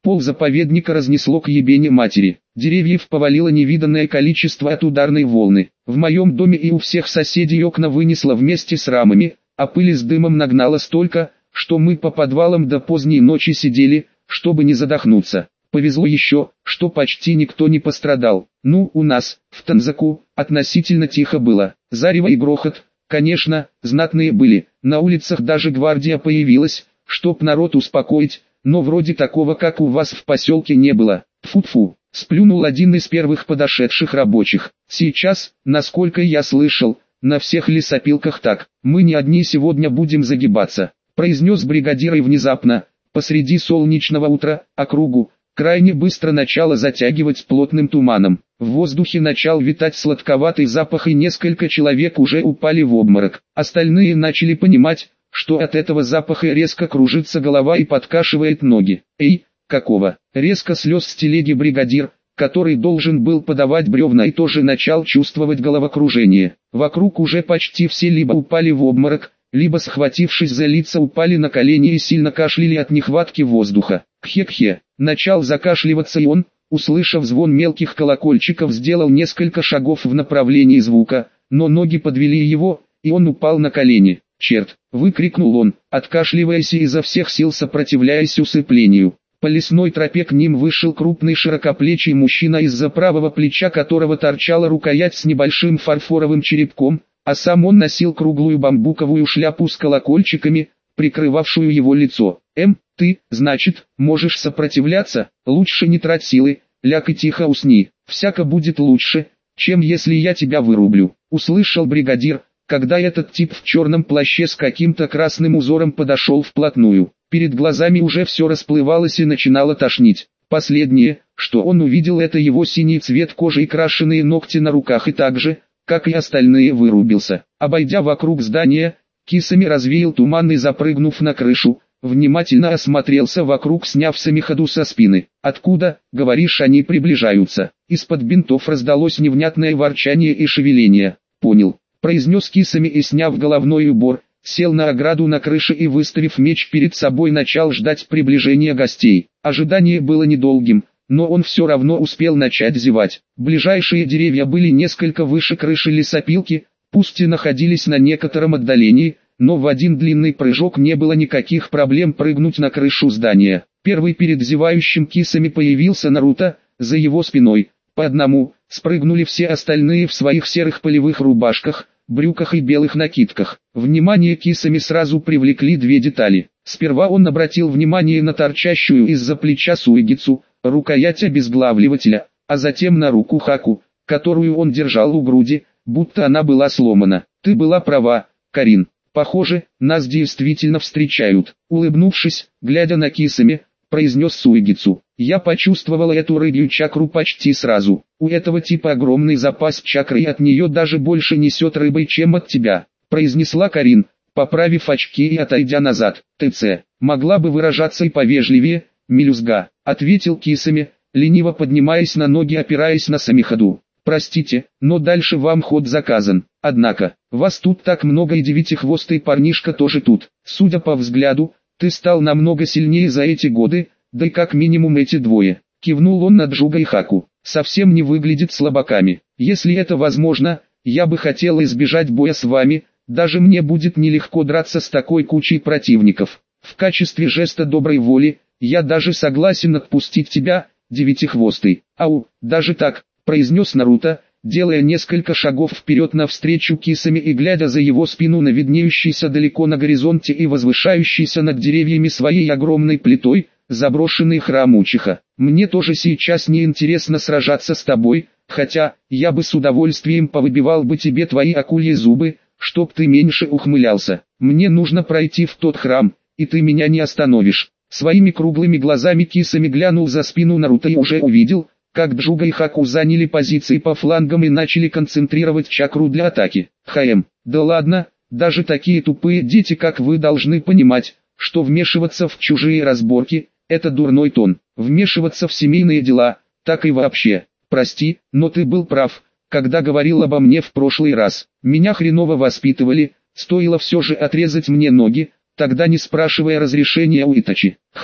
Пол заповедника разнесло к ебене матери. Деревьев повалило невиданное количество от ударной волны. В моем доме и у всех соседей окна вынесло вместе с рамами, а пыли с дымом нагнало столько, что мы по подвалам до поздней ночи сидели, чтобы не задохнуться. Повезло еще, что почти никто не пострадал. Ну, у нас, в Танзаку, относительно тихо было. Зарево и грохот, конечно, знатные были. На улицах даже гвардия появилась, чтоб народ успокоить, но вроде такого, как у вас в поселке, не было. Тфу-тфу, сплюнул один из первых подошедших рабочих. Сейчас, насколько я слышал, на всех лесопилках так. Мы не одни сегодня будем загибаться, произнес бригадир и внезапно, посреди солнечного утра, округу, крайне быстро начало затягивать плотным туманом. В воздухе начал витать сладковатый запах, и несколько человек уже упали в обморок. Остальные начали понимать, что от этого запаха резко кружится голова и подкашивает ноги. «Эй, какого?» Резко слез с телеги бригадир, который должен был подавать бревна, и тоже начал чувствовать головокружение. Вокруг уже почти все либо упали в обморок, либо, схватившись за лица, упали на колени и сильно кашляли от нехватки воздуха. Кхе-кхе. Начал закашливаться и он, услышав звон мелких колокольчиков, сделал несколько шагов в направлении звука, но ноги подвели его, и он упал на колени. «Черт!» — выкрикнул он, откашливаясь и изо всех сил сопротивляясь усыплению. По лесной тропе к ним вышел крупный широкоплечий мужчина, из-за правого плеча которого торчала рукоять с небольшим фарфоровым черепком, а сам он носил круглую бамбуковую шляпу с колокольчиками, прикрывавшую его лицо. «Эм, ты, значит, можешь сопротивляться? Лучше не трать силы, ляг и тихо усни, всяко будет лучше, чем если я тебя вырублю», — услышал бригадир, когда этот тип в черном плаще с каким-то красным узором подошел вплотную. Перед глазами уже все расплывалось и начинало тошнить. Последнее, что он увидел, это его синий цвет кожи и крашеные ногти на руках, и так же, как и остальные, вырубился. Обойдя вокруг здания, Кисами развеял туман и, запрыгнув на крышу, внимательно осмотрелся вокруг, сняв самиходу со спины. «Откуда, говоришь, они приближаются?» Из-под бинтов раздалось невнятное ворчание и шевеление. «Понял», — произнес Кисами и, сняв головной убор, сел на ограду на крыше и, выставив меч перед собой, начал ждать приближения гостей. Ожидание было недолгим, но он все равно успел начать зевать. Ближайшие деревья были несколько выше крыши лесопилки, пусть и находились на некотором отдалении, но в один длинный прыжок не было никаких проблем прыгнуть на крышу здания. Первый перед зевающим Кисами появился Наруто, за его спиной. По одному спрыгнули все остальные в своих серых полевых рубашках, брюках и белых накидках. Внимание Кисами сразу привлекли две детали. Сперва он обратил внимание на торчащую из-за плеча Суигицу, рукоять обезглавливателя, а затем на руку Хаку, которую он держал у груди, будто она была сломана. «Ты была права, Карин. Похоже, нас действительно встречают», — улыбнувшись, глядя на Кисами, произнес Суигицу. «Я почувствовала эту рыбью чакру почти сразу. У этого типа огромный запас чакры, и от нее даже больше несет рыбой, чем от тебя», — произнесла Карин, поправив очки и отойдя назад. «ТЦ, могла бы выражаться и повежливее, мелюзга», — ответил Кисами, лениво поднимаясь на ноги, опираясь на самиходу. «Простите, но дальше вам ход заказан. Однако, вас тут так много, и девятихвостый парнишка тоже тут. Судя по взгляду, ты стал намного сильнее за эти годы, да и как минимум эти двое». Кивнул он на Джуга и Хаку. «Совсем не выглядит слабаками. Если это возможно, я бы хотел избежать боя с вами, даже мне будет нелегко драться с такой кучей противников. В качестве жеста доброй воли, я даже согласен отпустить тебя, девятихвостый». «Ау, даже так», — произнес Наруто, делая несколько шагов вперед навстречу Кисами и глядя за его спину на виднеющийся далеко на горизонте и возвышающийся над деревьями своей огромной плитой заброшенный храм Учиха. «Мне тоже сейчас не интересно сражаться с тобой, хотя я бы с удовольствием повыбивал бы тебе твои акульи зубы, чтоб ты меньше ухмылялся. Мне нужно пройти в тот храм, и ты меня не остановишь». Своими круглыми глазами Кисами глянул за спину Наруто и уже увидел, как Джуга и Хаку заняли позиции по флангам и начали концентрировать чакру для атаки. «Хм, да ладно, даже такие тупые дети, как вы, должны понимать, что вмешиваться в чужие разборки – это дурной тон. Вмешиваться в семейные дела, так и вообще. Прости, но ты был прав, когда говорил обо мне в прошлый раз. Меня хреново воспитывали, стоило все же отрезать мне ноги, тогда не спрашивая разрешения у Итачи. Хм,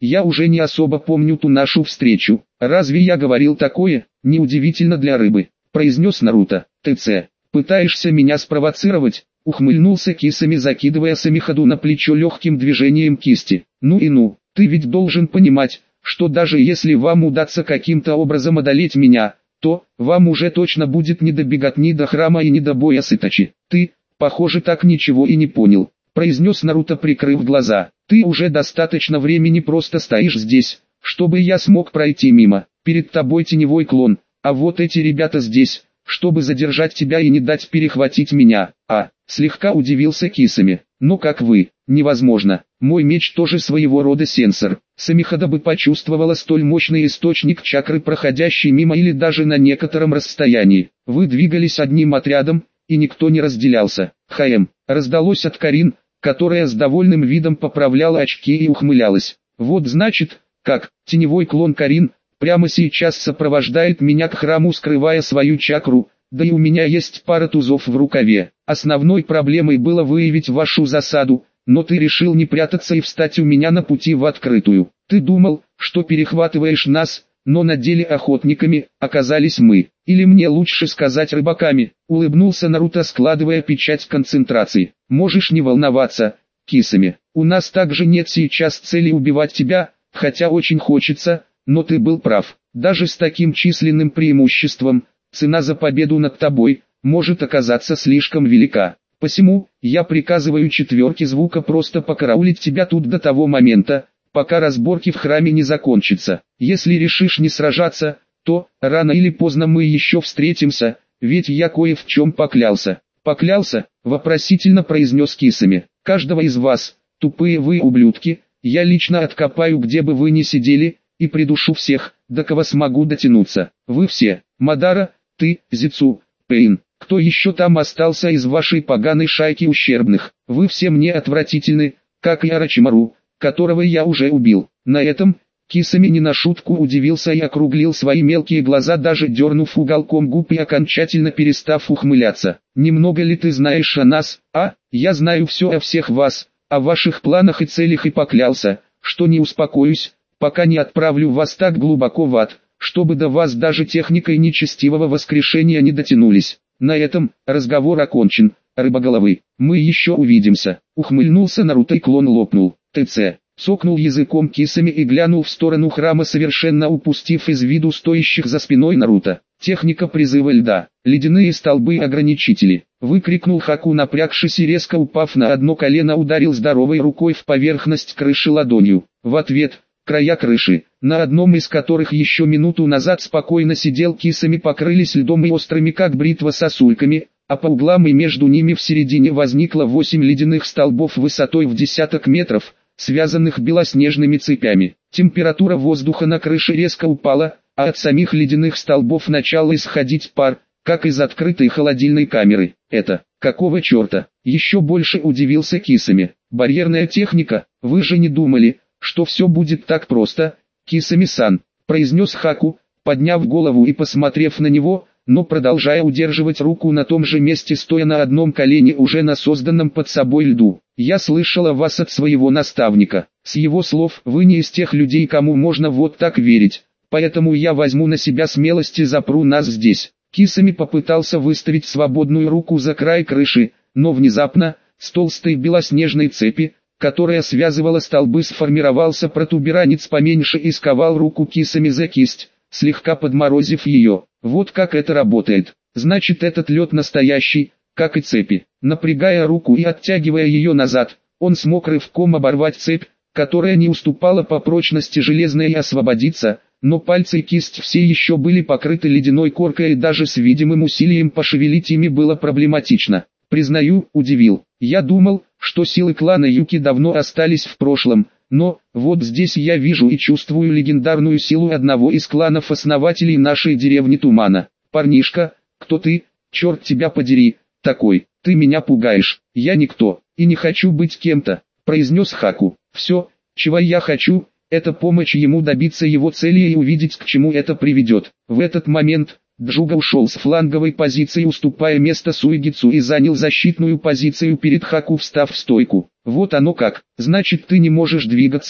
я уже не особо помню ту нашу встречу. Разве я говорил такое? Неудивительно для рыбы, произнес Наруто. ТЦ, пытаешься меня спровоцировать? Ухмыльнулся Кисами, закидывая Самиходу на плечо легким движением кисти. Ну и ну, ты ведь должен понимать, что даже если вам удастся каким-то образом одолеть меня, то вам уже точно будет не добегать ни до храма и ни до боя с Итачи. Ты, похоже, так ничего и не понял, произнес Наруто, прикрыв глаза. Ты уже достаточно времени просто стоишь здесь, чтобы я смог пройти мимо. Перед тобой теневой клон, а вот эти ребята здесь, чтобы задержать тебя и не дать перехватить меня. А, слегка удивился Кисами. Но как вы, невозможно. Мой меч тоже своего рода сенсор. Самихода бы почувствовала столь мощный источник чакры, проходящий мимо или даже на некотором расстоянии. Вы двигались одним отрядом, и никто не разделялся. ХМ, раздалось от Карин, которая с довольным видом поправляла очки и ухмылялась. Вот значит, как, теневой клон Карин, прямо сейчас сопровождает меня к храму, скрывая свою чакру, да и у меня есть пара тузов в рукаве. Основной проблемой было выявить вашу засаду, но ты решил не прятаться и встать у меня на пути в открытую. Ты думал, что перехватываешь нас, но на деле охотниками оказались мы. Или мне лучше сказать рыбаками, улыбнулся Наруто, складывая печать концентрации. Можешь не волноваться, Кисами. У нас также нет сейчас цели убивать тебя, хотя очень хочется, но ты был прав. Даже с таким численным преимуществом, цена за победу над тобой может оказаться слишком велика. Посему, я приказываю четверке звука просто покараулить тебя тут до того момента, пока разборки в храме не закончатся. Если решишь не сражаться, то, рано или поздно мы еще встретимся, ведь я кое в чем поклялся. Поклялся, вопросительно произнес Кисами. Каждого из вас, тупые вы ублюдки, я лично откопаю, где бы вы ни сидели, и придушу всех, до кого смогу дотянуться. Вы все, Мадара, ты, Зицу, Пейн, кто еще там остался из вашей поганой шайки ущербных, вы все мне отвратительны, как и Орочимару, которого я уже убил. На этом, Кисами не на шутку удивился и округлил свои мелкие глаза, даже дернув уголком губ и окончательно перестав ухмыляться. «Немного ли ты знаешь о нас, а? Я знаю все о всех вас, о ваших планах и целях, и поклялся, что не успокоюсь, пока не отправлю вас так глубоко в ад, чтобы до вас даже техникой нечестивого воскрешения не дотянулись. На этом разговор окончен, рыбоголовы. Мы еще увидимся». Ухмыльнулся Наруто и клон лопнул. ТЦ. Цокнул языком Кисами и глянул в сторону храма, совершенно упустив из виду стоящих за спиной Наруто. Техника призыва льда. Ледяные столбы ограничители. Выкрикнул Хаку, напрягшись и резко упав на одно колено, ударил здоровой рукой в поверхность крыши ладонью. В ответ, края крыши, на одном из которых еще минуту назад спокойно сидел Кисами, покрылись льдом и острыми как бритва сосульками, а по углам и между ними в середине возникло восемь ледяных столбов высотой в десяток метров, связанных белоснежными цепями. Температура воздуха на крыше резко упала, а от самих ледяных столбов начал исходить пар, как из открытой холодильной камеры. Это, какого черта? Еще больше удивился Кисами. Барьерная техника? Вы же не думали, что все будет так просто, Кисами-сан, произнес Хаку, подняв голову и посмотрев на него, но продолжая удерживать руку на том же месте, стоя на одном колене уже на созданном под собой льду. «Я слышала вас от своего наставника. С его слов, вы не из тех людей, кому можно вот так верить, поэтому я возьму на себя смелость и запру нас здесь». Кисами попытался выставить свободную руку за край крыши, но внезапно, с толстой белоснежной цепи, которая связывала столбы, сформировался протуберанец поменьше и сковал руку Кисами за кисть, слегка подморозив ее. Вот как это работает. Значит, этот лед настоящий, как и цепи. Напрягая руку и оттягивая ее назад, он смог рывком оборвать цепь, которая не уступала по прочности железной, и освободиться, но пальцы и кисть все еще были покрыты ледяной коркой, и даже с видимым усилием пошевелить ими было проблематично. Признаю, удивил. Я думал, что силы клана Юки давно остались в прошлом, но, вот здесь я вижу и чувствую легендарную силу одного из кланов-основателей нашей деревни Тумана. Парнишка, кто ты, черт тебя подери, такой? Ты меня пугаешь. Я никто, и не хочу быть кем-то, произнес Хаку. Все, чего я хочу, это помочь ему добиться его цели и увидеть, к чему это приведет. В этот момент Джуга ушел с фланговой позиции, уступая место Суигицу, и занял защитную позицию перед Хаку, встав в стойку. Вот оно как, значит, ты не можешь двигаться,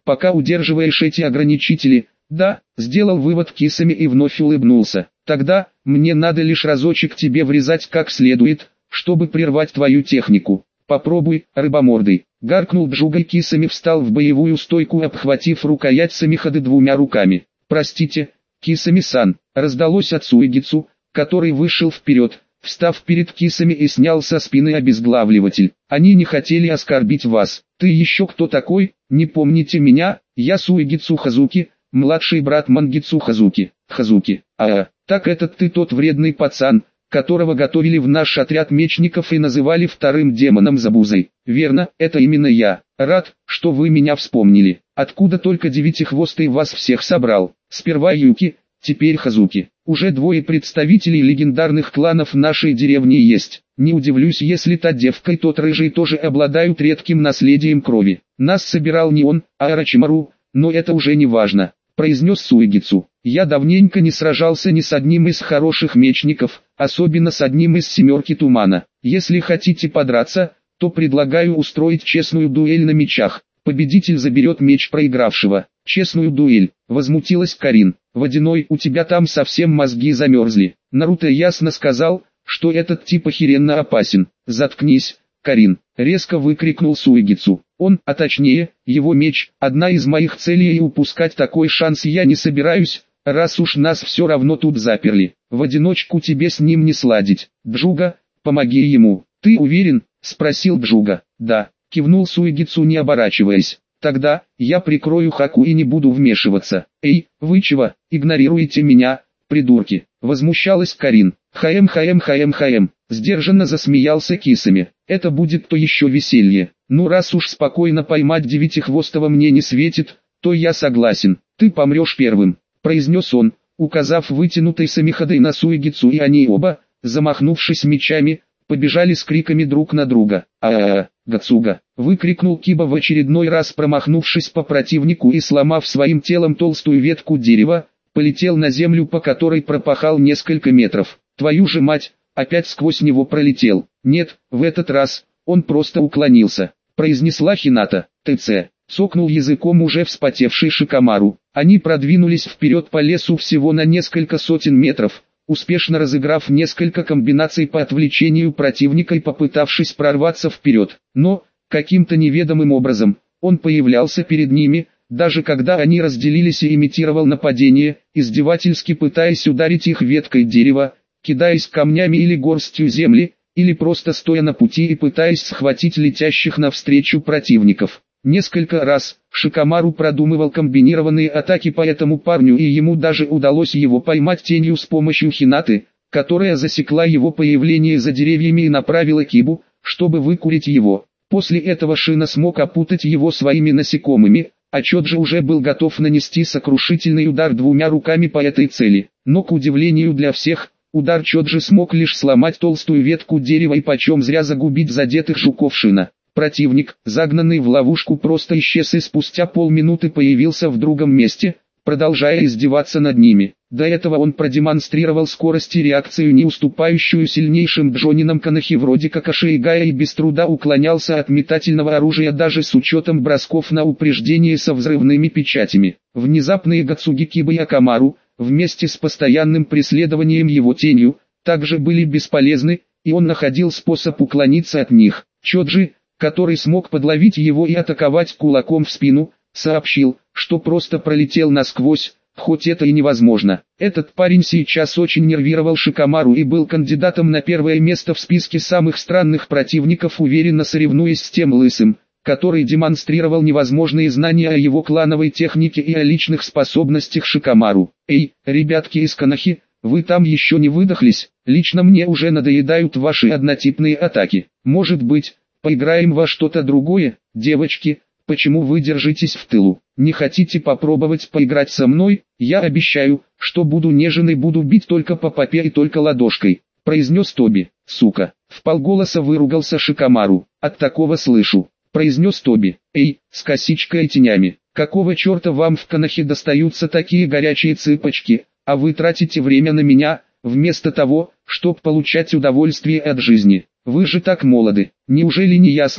пока удерживаешь эти ограничители. Да, сделал вывод Кисами и вновь улыбнулся. Тогда, мне надо лишь разочек тебе врезать как следует, чтобы прервать твою технику. Попробуй, рыбомордый. Гаркнул Джуга и Кисами встал в боевую стойку, обхватив рукоять Самихады двумя руками. Простите, Кисами-сан, раздалось от Суэгицу, который вышел вперед, встав перед Кисами и снял со спины обезглавливатель. Они не хотели оскорбить вас. Ты еще кто такой? Не помните меня? Я Суэгицу Хазуки, младший брат Мангицу Хазуки. Хазуки, а, так этот ты тот вредный пацан, которого готовили в наш отряд мечников и называли вторым демоном Забузой. Верно, это именно я. Рад, что вы меня вспомнили. Откуда только Девятихвостый вас всех собрал? Сперва Юки, теперь Хазуки. Уже двое представителей легендарных кланов нашей деревни есть. Не удивлюсь, если та девка и тот рыжий тоже обладают редким наследием крови. Нас собирал не он, а Орочимару, но это уже не важно, произнес Суэгицу. Я давненько не сражался ни с одним из хороших мечников, особенно с одним из семерки тумана. Если хотите подраться, то предлагаю устроить честную дуэль на мечах. Победитель заберет меч проигравшего. Честную дуэль, возмутилась Карин. Водяной, у тебя там совсем мозги замерзли. Наруто ясно сказал, что этот тип охеренно опасен. Заткнись, Карин, резко выкрикнул Суэгицу. Он, а точнее, его меч, одна из моих целей, и упускать такой шанс я не собираюсь, раз уж нас все равно тут заперли. В одиночку тебе с ним не сладить. Джуга, помоги ему. Ты уверен? Спросил Джуга. Да, кивнул Суэгицу, не оборачиваясь. Тогда, я прикрою Хаку и не буду вмешиваться. Эй, вы чего, игнорируете меня, придурки? Возмущалась Карин. Хаем хаем хаем хаем. Сдержанно засмеялся Кисами. Это будет то еще веселье. Ну раз уж спокойно поймать Девятихвостого мне не светит, то я согласен. Ты помрешь первым, произнес он, указав вытянутой Самихадой на Суэгицу, и они оба, замахнувшись мечами, побежали с криками друг на друга. «А-а-а, Гацуга!» — выкрикнул Киба в очередной раз, промахнувшись по противнику и сломав своим телом толстую ветку дерева, полетел на землю, по которой пропахал несколько метров. «Твою же мать!» Опять сквозь него пролетел. Нет, в этот раз, он просто уклонился, произнесла Хината. ТЦ. Цокнул языком уже вспотевший Шикамару. Они продвинулись вперед по лесу всего на несколько сотен метров, успешно разыграв несколько комбинаций по отвлечению противника и попытавшись прорваться вперед. Но, каким-то неведомым образом, он появлялся перед ними, даже когда они разделились, и имитировал нападение, издевательски пытаясь ударить их веткой дерева, кидаясь камнями или горстью земли, или просто стоя на пути и пытаясь схватить летящих навстречу противников. Несколько раз Шикамару продумывал комбинированные атаки по этому парню, и ему даже удалось его поймать тенью с помощью Хинаты, которая засекла его появление за деревьями и направила Кибу, чтобы выкурить его. После этого Шина смог опутать его своими насекомыми, а Чоджи уже был готов нанести сокрушительный удар двумя руками по этой цели. Но, к удивлению для всех, удар Чоджи смог лишь сломать толстую ветку дерева и почем зря загубить задетых жуков Шина. Противник, загнанный в ловушку, просто исчез и спустя полминуты появился в другом месте, продолжая издеваться над ними. До этого он продемонстрировал скорость и реакцию, не уступающую сильнейшим джонинам Канахи вроде Какаши и Гая, и без труда уклонялся от метательного оружия даже с учетом бросков на упреждение со взрывными печатями. Внезапные Гацуги Кибы и Акамару, вместе с постоянным преследованием его тенью, также были бесполезны, и он находил способ уклониться от них. Чоджи, который смог подловить его и атаковать кулаком в спину, сообщил, что просто пролетел насквозь, хоть это и невозможно. Этот парень сейчас очень нервировал Шикамару и был кандидатом на первое место в списке самых странных противников, уверенно соревнуясь с тем лысым, который демонстрировал невозможные знания о его клановой технике и о личных способностях Шикамару. «Эй, ребятки из Канахи, вы там еще не выдохлись? Лично мне уже надоедают ваши однотипные атаки. Может быть, поиграем во что-то другое, девочки? Почему вы держитесь в тылу? Не хотите попробовать поиграть со мной? Я обещаю, что буду нежен и буду бить только по попе и только ладошкой», — произнес Тоби. «Сука!» — вполголоса выругался Шикамару. «От такого слышу», — произнес Тоби. «Эй, с косичкой и тенями, какого черта вам в Канахе достаются такие горячие цыпочки, а вы тратите время на меня, вместо того, чтобы получать удовольствие от жизни? Вы же так молоды, неужели не ясно,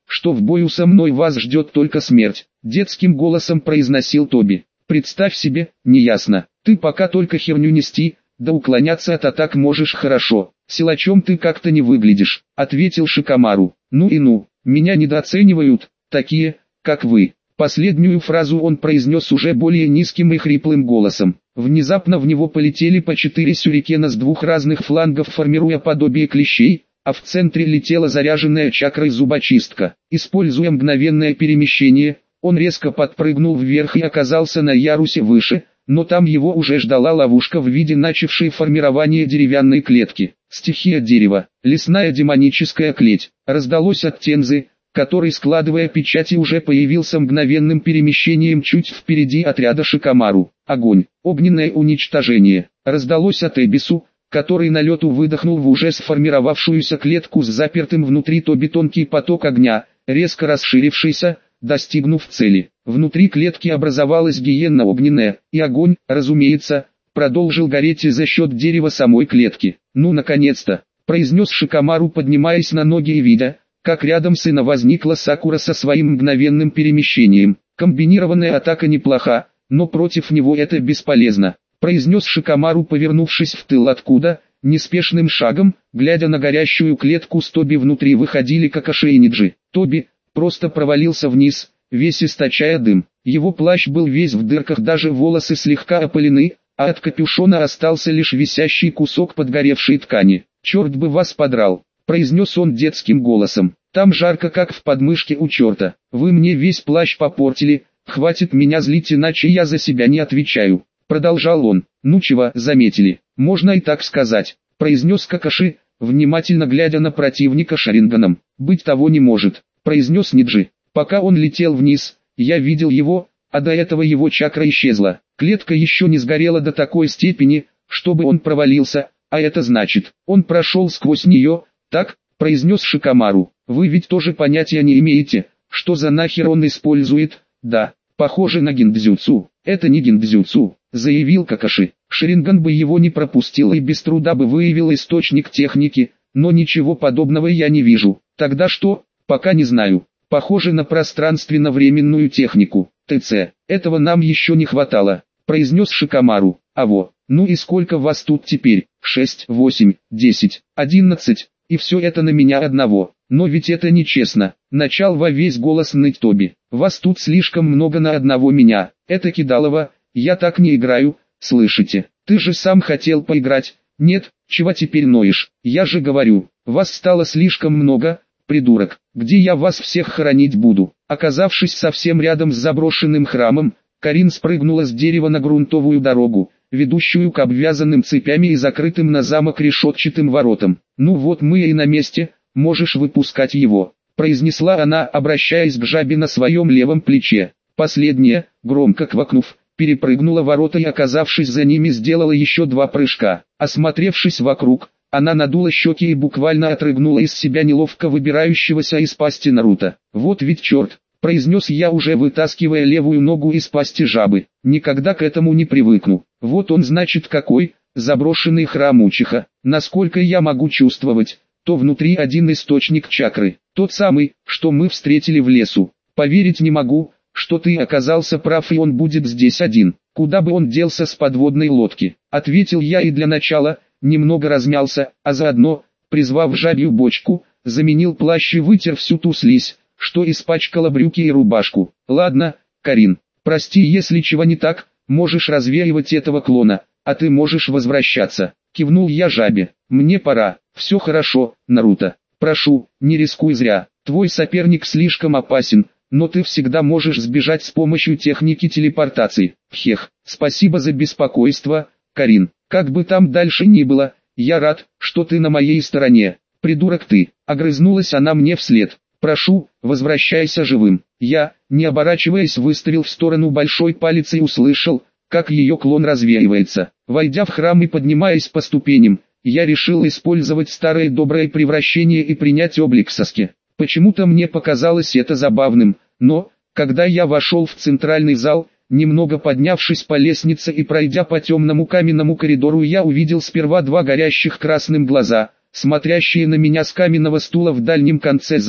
что в бою со мной вас ждет только смерть», — детским голосом произносил Тоби. «Представь себе, неясно, ты пока только херню нести, да уклоняться от атак можешь хорошо. Силачом ты как-то не выглядишь», — ответил Шикомару. «Ну и ну, меня недооценивают, такие, как вы». Последнюю фразу он произнес уже более низким и хриплым голосом. Внезапно в него полетели по четыре сюрикена с двух разных флангов, формируя подобие клещей, а в центре летела заряженная чакрой зубочистка. Используя мгновенное перемещение, он резко подпрыгнул вверх и оказался на ярусе выше, но там его уже ждала ловушка в виде начавшей формирование деревянной клетки. Стихия дерева, лесная демоническая клеть, раздалось от Тензы, который, складывая печати, уже появился мгновенным перемещением чуть впереди отряда Шикомару. Огонь, огненное уничтожение, раздалось от Эбису, который на лету выдохнул в уже сформировавшуюся клетку с запертым внутри Тоби тонкий поток огня, резко расширившийся, достигнув цели. Внутри клетки образовалась гиенна огненная, и огонь, разумеется, продолжил гореть и за счет дерева самой клетки. «Ну, наконец-то», — произнес Шикомару, поднимаясь на ноги и видя, как рядом сына возникла Сакура со своим мгновенным перемещением. «Комбинированная атака неплоха, но против него это бесполезно», — произнес Шикомару, повернувшись в тыл, откуда, неспешным шагом, глядя на горящую клетку с Тоби внутри, выходили Какаши и Ниджи. Тоби просто провалился вниз, весь источая дым. Его плащ был весь в дырках, даже волосы слегка опалены, а от капюшона остался лишь висящий кусок подгоревшей ткани. «Черт бы вас подрал», — произнес он детским голосом. «Там жарко, как в подмышке у черта. Вы мне весь плащ попортили, хватит меня злить, иначе я за себя не отвечаю», — продолжал он. «Ну чего, заметили, можно и так сказать», — произнес Какаши, внимательно глядя на противника Шаринганом. «Быть того не может», — произнес Ниджи. «Пока он летел вниз, я видел его, а до этого его чакра исчезла. Клетка еще не сгорела до такой степени, чтобы он провалился, а это значит, он прошел сквозь нее, так?» — произнес Шикомару. «Вы ведь тоже понятия не имеете, что за нахер он использует?» «Да, похоже на гиндзюцу». «Это не гиндзюцу», — заявил Какаши. «Шаринган бы его не пропустил и без труда бы выявил источник техники, но ничего подобного я не вижу». «Тогда что?» «Пока не знаю. Похоже на пространственно-временную технику. ТЦ. Этого нам еще не хватало», — произнес Шикомару. «А во, ну и сколько вас тут теперь? Шесть, восемь, десять, одиннадцать, и все это на меня одного. Но ведь это нечестно», — начал во весь голос ныть Тоби. «Вас тут слишком много на одного меня. Это кидалово, я так не играю, слышите? Ты же сам хотел поиграть. Нет, чего теперь ноешь? Я же говорю, вас стало слишком много, придурок. Где я вас всех хоронить буду?» Оказавшись совсем рядом с заброшенным храмом, Карин спрыгнула с дерева на грунтовую дорогу, ведущую к обвязанным цепями и закрытым на замок решетчатым воротам. «Ну вот мы и на месте, можешь выпускать его», — произнесла она, обращаясь к жабе на своем левом плече. Последняя, громко квакнув, перепрыгнула ворота и, оказавшись за ними, сделала еще два прыжка. Осмотревшись вокруг, она надула щеки и буквально отрыгнула из себя неловко выбирающегося из пасти Наруто. «Вот ведь черт», — произнес я, уже вытаскивая левую ногу из пасти жабы. «Никогда к этому не привыкну. Вот он значит какой, заброшенный храм Учиха. Насколько я могу чувствовать, то внутри один источник чакры, тот самый, что мы встретили в лесу. Поверить не могу, что ты оказался прав и он будет здесь один. Куда бы он делся с подводной лодки?» — ответил я и для начала немного размялся, а заодно, призвав жабью бочку, заменил плащ и вытер всю ту слизь, что испачкала брюки и рубашку. «Ладно, Карин, прости, если чего не так, можешь развеивать этого клона, а ты можешь возвращаться», — кивнул я жабе. «Мне пора». «Все хорошо, Наруто. Прошу, не рискуй зря. Твой соперник слишком опасен, но ты всегда можешь сбежать с помощью техники телепортации». «Хех, спасибо за беспокойство, Карин. Как бы там дальше ни было, я рад, что ты на моей стороне. Придурок ты», — огрызнулась она мне вслед. «Прошу, возвращайся живым». Я, не оборачиваясь, выставил в сторону большой палец и услышал, как ее клон развеивается. Войдя в храм и поднимаясь по ступеням, я решил использовать старое доброе превращение и принять облик Саски. Почему-то мне показалось это забавным, но, когда я вошел в центральный зал, немного поднявшись по лестнице и пройдя по темному каменному коридору, я увидел сперва два горящих красным глаза, смотрящие на меня с каменного стула в дальнем конце зала,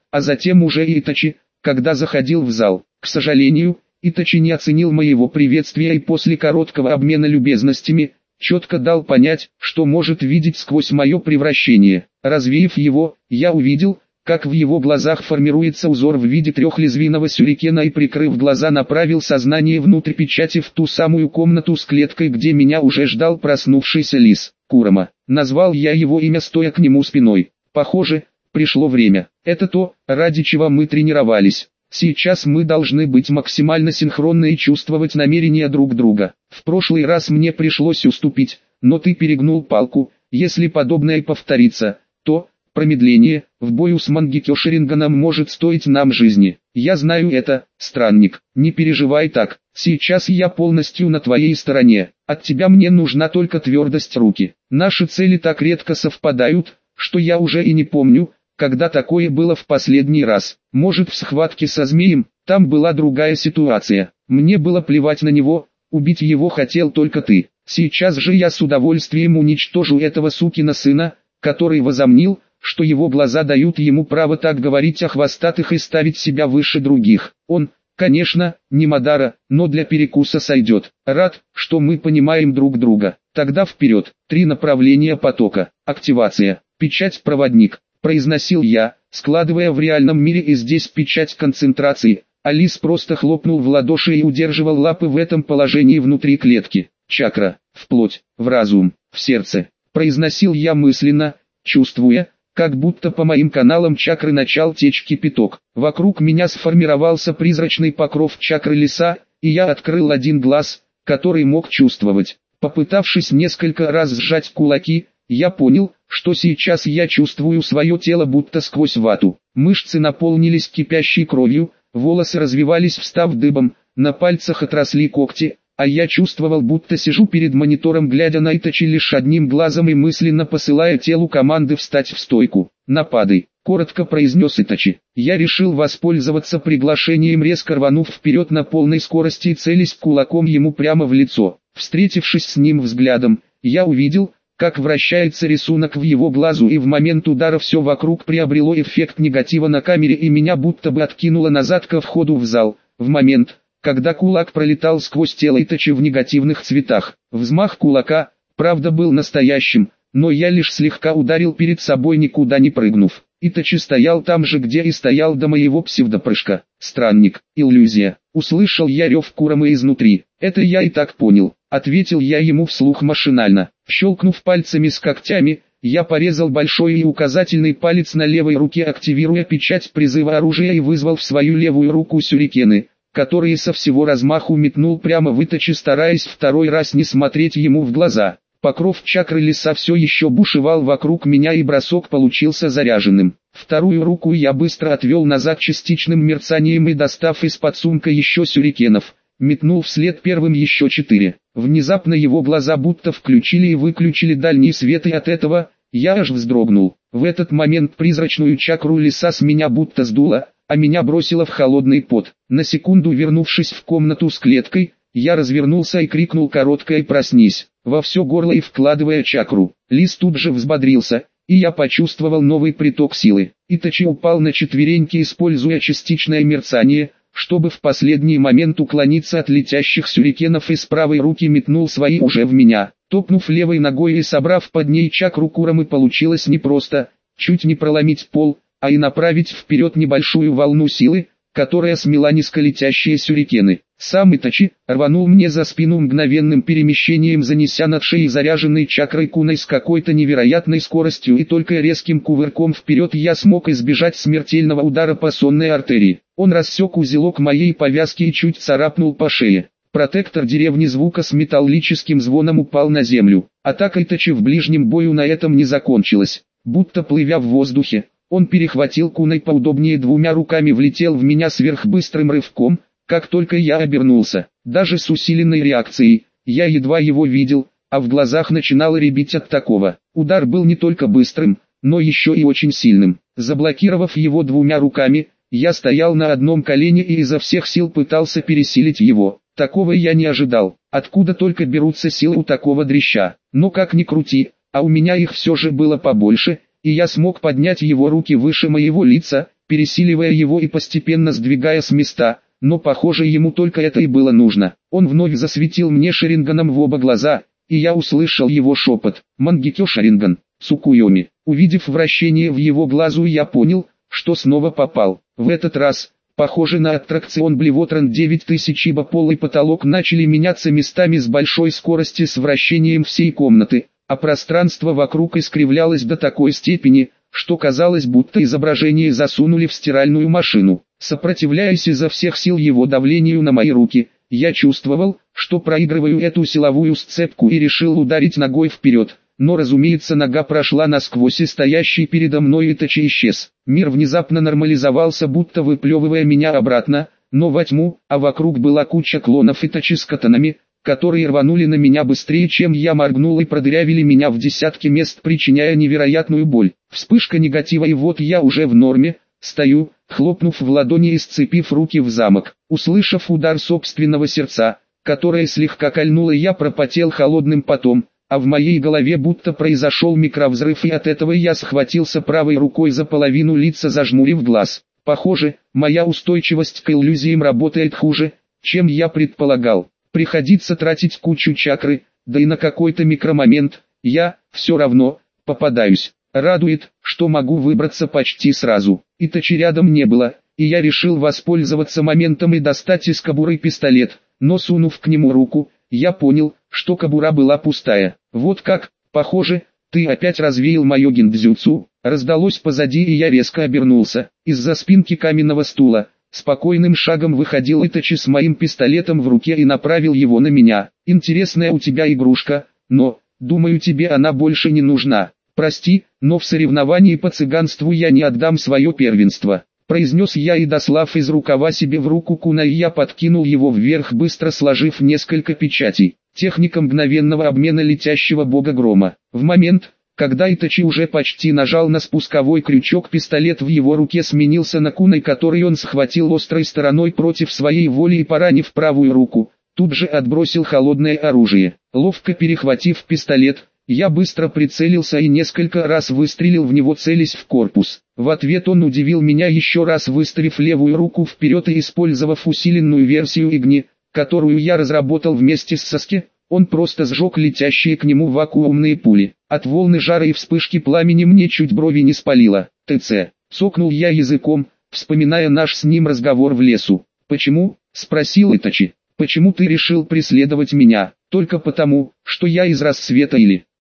а затем уже и Итачи, когда заходил в зал. К сожалению, Итачи не оценил моего приветствия и после короткого обмена любезностями, четко дал понять, что может видеть сквозь мое превращение. Развеяв его, я увидел, как в его глазах формируется узор в виде трехлезвийного сюрикена, и прикрыв глаза направил сознание внутрь печати в ту самую комнату с клеткой, где меня уже ждал проснувшийся лис. Курама. Назвал я его имя, стоя к нему спиной. Похоже, пришло время. Это то, ради чего мы тренировались. Сейчас мы должны быть максимально синхронны и чувствовать намерения друг друга. В прошлый раз мне пришлось уступить, но ты перегнул палку. Если подобное повторится, то промедление в бою с Мангекё Шаринганом может стоить нам жизни. Я знаю это, странник. Не переживай так. Сейчас я полностью на твоей стороне. От тебя мне нужна только твердость руки. Наши цели так редко совпадают, что я уже и не помню, когда такое было в последний раз. Может, в схватке со змеем, там была другая ситуация. Мне было плевать на него, убить его хотел только ты. Сейчас же я с удовольствием уничтожу этого сукина сына, который возомнил, что его глаза дают ему право так говорить о хвостатых и ставить себя выше других. Он, конечно, не Мадара, но для перекуса сойдет. Рад, что мы понимаем друг друга. Тогда вперед. Три направления потока. Активация. Печать-проводник. Произносил я, складывая в реальном мире и здесь печать концентрации. Алис просто хлопнул в ладоши и удерживал лапы в этом положении внутри клетки. Чакра. В плоть, в разум, в сердце. Произносил я мысленно, чувствуя, как будто по моим каналам чакры начал течь кипяток. Вокруг меня сформировался призрачный покров чакры леса, и я открыл один глаз, который мог чувствовать. Попытавшись несколько раз сжать кулаки, я понял, что сейчас я чувствую свое тело будто сквозь вату. Мышцы наполнились кипящей кровью, волосы развивались, встав дыбом, на пальцах отросли когти, а я чувствовал, будто сижу перед монитором, глядя на Итачи лишь одним глазом и мысленно посылая телу команды встать в стойку. «Нападай», — коротко произнес Итачи. Я решил воспользоваться приглашением, резко рванув вперед на полной скорости и целясь кулаком ему прямо в лицо. Встретившись с ним взглядом, я увидел, как вращается рисунок в его глазу, и в момент удара все вокруг приобрело эффект негатива на камере и меня будто бы откинуло назад ко входу в зал. В момент, когда кулак пролетал сквозь тело Итачи в негативных цветах, взмах кулака, правда, был настоящим, но я лишь слегка ударил перед собой, никуда не прыгнув. Итачи стоял там же, где и стоял до моего псевдопрыжка. Странник, иллюзия. Услышал я рев Курамы изнутри. Это я и так понял. Ответил я ему вслух машинально. Щелкнув пальцами с когтями, я порезал большой и указательный палец на левой руке, активируя печать призыва оружия, и вызвал в свою левую руку сюрикены, которые со всего размаху метнул прямо в Итачи, стараясь второй раз не смотреть ему в глаза. Покров чакры леса все еще бушевал вокруг меня, и бросок получился заряженным. Вторую руку я быстро отвел назад частичным мерцанием и, достав из-под сумка еще сюрикенов, метнул вслед первым еще четыре. Внезапно его глаза будто включили и выключили дальний свет, и от этого я аж вздрогнул. В этот момент призрачную чакру леса с меня будто сдуло, а меня бросило в холодный пот. На секунду вернувшись в комнату с клеткой, я развернулся и крикнул короткое «проснись!» во все горло и вкладывая чакру. Лис тут же взбодрился, и я почувствовал новый приток силы. Итачи упал на четвереньки, используя частичное мерцание, чтобы в последний момент уклониться от летящих сюрикенов, и с правой руки метнул свои уже в меня. Топнув левой ногой и собрав под ней чакру Курамы, получилось не просто, чуть не проломить пол, а и направить вперед небольшую волну силы, которая смела низколетящие сюрикены. Сам Итачи рванул мне за спину мгновенным перемещением, занеся над шеей заряженной чакрой куной с какой-то невероятной скоростью, и только резким кувырком вперед я смог избежать смертельного удара по сонной артерии. Он рассек узелок моей повязки и чуть царапнул по шее. Протектор деревни звука с металлическим звоном упал на землю. Атака Итачи в ближнем бою на этом не закончилась. Будто плывя в воздухе, он перехватил куной поудобнее, двумя руками влетел в меня сверхбыстрым рывком. Как только я обернулся, даже с усиленной реакцией, я едва его видел, а в глазах начинало рябить от такого. Удар был не только быстрым, но еще и очень сильным. Заблокировав его двумя руками, я стоял на одном колене и изо всех сил пытался пересилить его. Такого я не ожидал. Откуда только берутся силы у такого дрища. Но как ни крути, а у меня их все же было побольше, и я смог поднять его руки выше моего лица, пересиливая его и постепенно сдвигая с места, но похоже ему только это и было нужно. Он вновь засветил мне шаринганом в оба глаза, и я услышал его шепот: «Мангекё Шаринган, Цукуйоми». Увидев вращение в его глазу, я понял, что снова попал. В этот раз, похоже на аттракцион Блевотрон девять тысяч, ибо пол и потолок начали меняться местами с большой скоростью с вращением всей комнаты, а пространство вокруг искривлялось до такой степени, что казалось, будто изображение засунули в стиральную машину. Сопротивляясь изо всех сил его давлению на мои руки, я чувствовал, что проигрываю эту силовую сцепку и решил ударить ногой вперед. Но разумеется, нога прошла насквозь, и стоящий передо мной Итачи исчез. Мир внезапно нормализовался, будто выплевывая меня обратно, но во тьму, а вокруг была куча клонов Итачи с катанами, которые рванули на меня быстрее, чем я моргнул, и продырявили меня в десятки мест, причиняя невероятную боль. Вспышка негатива, и вот я уже в норме, стою, хлопнув в ладони и сцепив руки в замок. Услышав удар собственного сердца, которое слегка кольнуло, я пропотел холодным потом, а в моей голове будто произошел микровзрыв, и от этого я схватился правой рукой за половину лица, зажмурив глаз. Похоже, моя устойчивость к иллюзиям работает хуже, чем я предполагал. Приходится тратить кучу чакры, да и на какой-то микромомент я, все равно, попадаюсь. Радует, что могу выбраться почти сразу. Итачи рядом не было, и я решил воспользоваться моментом и достать из кобуры пистолет, но сунув к нему руку, я понял, что кобура была пустая. «Вот как, похоже, ты опять развеял мое гиндзюцу», раздалось позади, и я резко обернулся. Из-за спинки каменного стула спокойным шагом выходил Итачи с моим пистолетом в руке и направил его на меня. «Интересная у тебя игрушка, но, думаю, тебе она больше не нужна. Прости, но в соревновании по цыганству я не отдам свое первенство», произнес я, и дослав из рукава себе в руку кунай, я подкинул его вверх, быстро сложив несколько печатей. Техника мгновенного обмена летящего бога грома. В момент, когда Итачи уже почти нажал на спусковой крючок, пистолет в его руке сменился на кунай, который он схватил острой стороной против своей воли и, поранив правую руку, тут же отбросил холодное оружие. Ловко перехватив пистолет, я быстро прицелился и несколько раз выстрелил в него, целясь в корпус. В ответ он удивил меня, еще раз выставив левую руку вперед и использовав усиленную версию Игни, которую я разработал вместе с Саски. Он просто сжег летящие к нему вакуумные пули. От волны жара и вспышки пламени мне чуть брови не спалило. «ТЦ», — цокнул я языком, вспоминая наш с ним разговор в лесу. «Почему?» — спросил Итачи. «Почему ты решил преследовать меня? Только потому, что я из Рассвета, или...»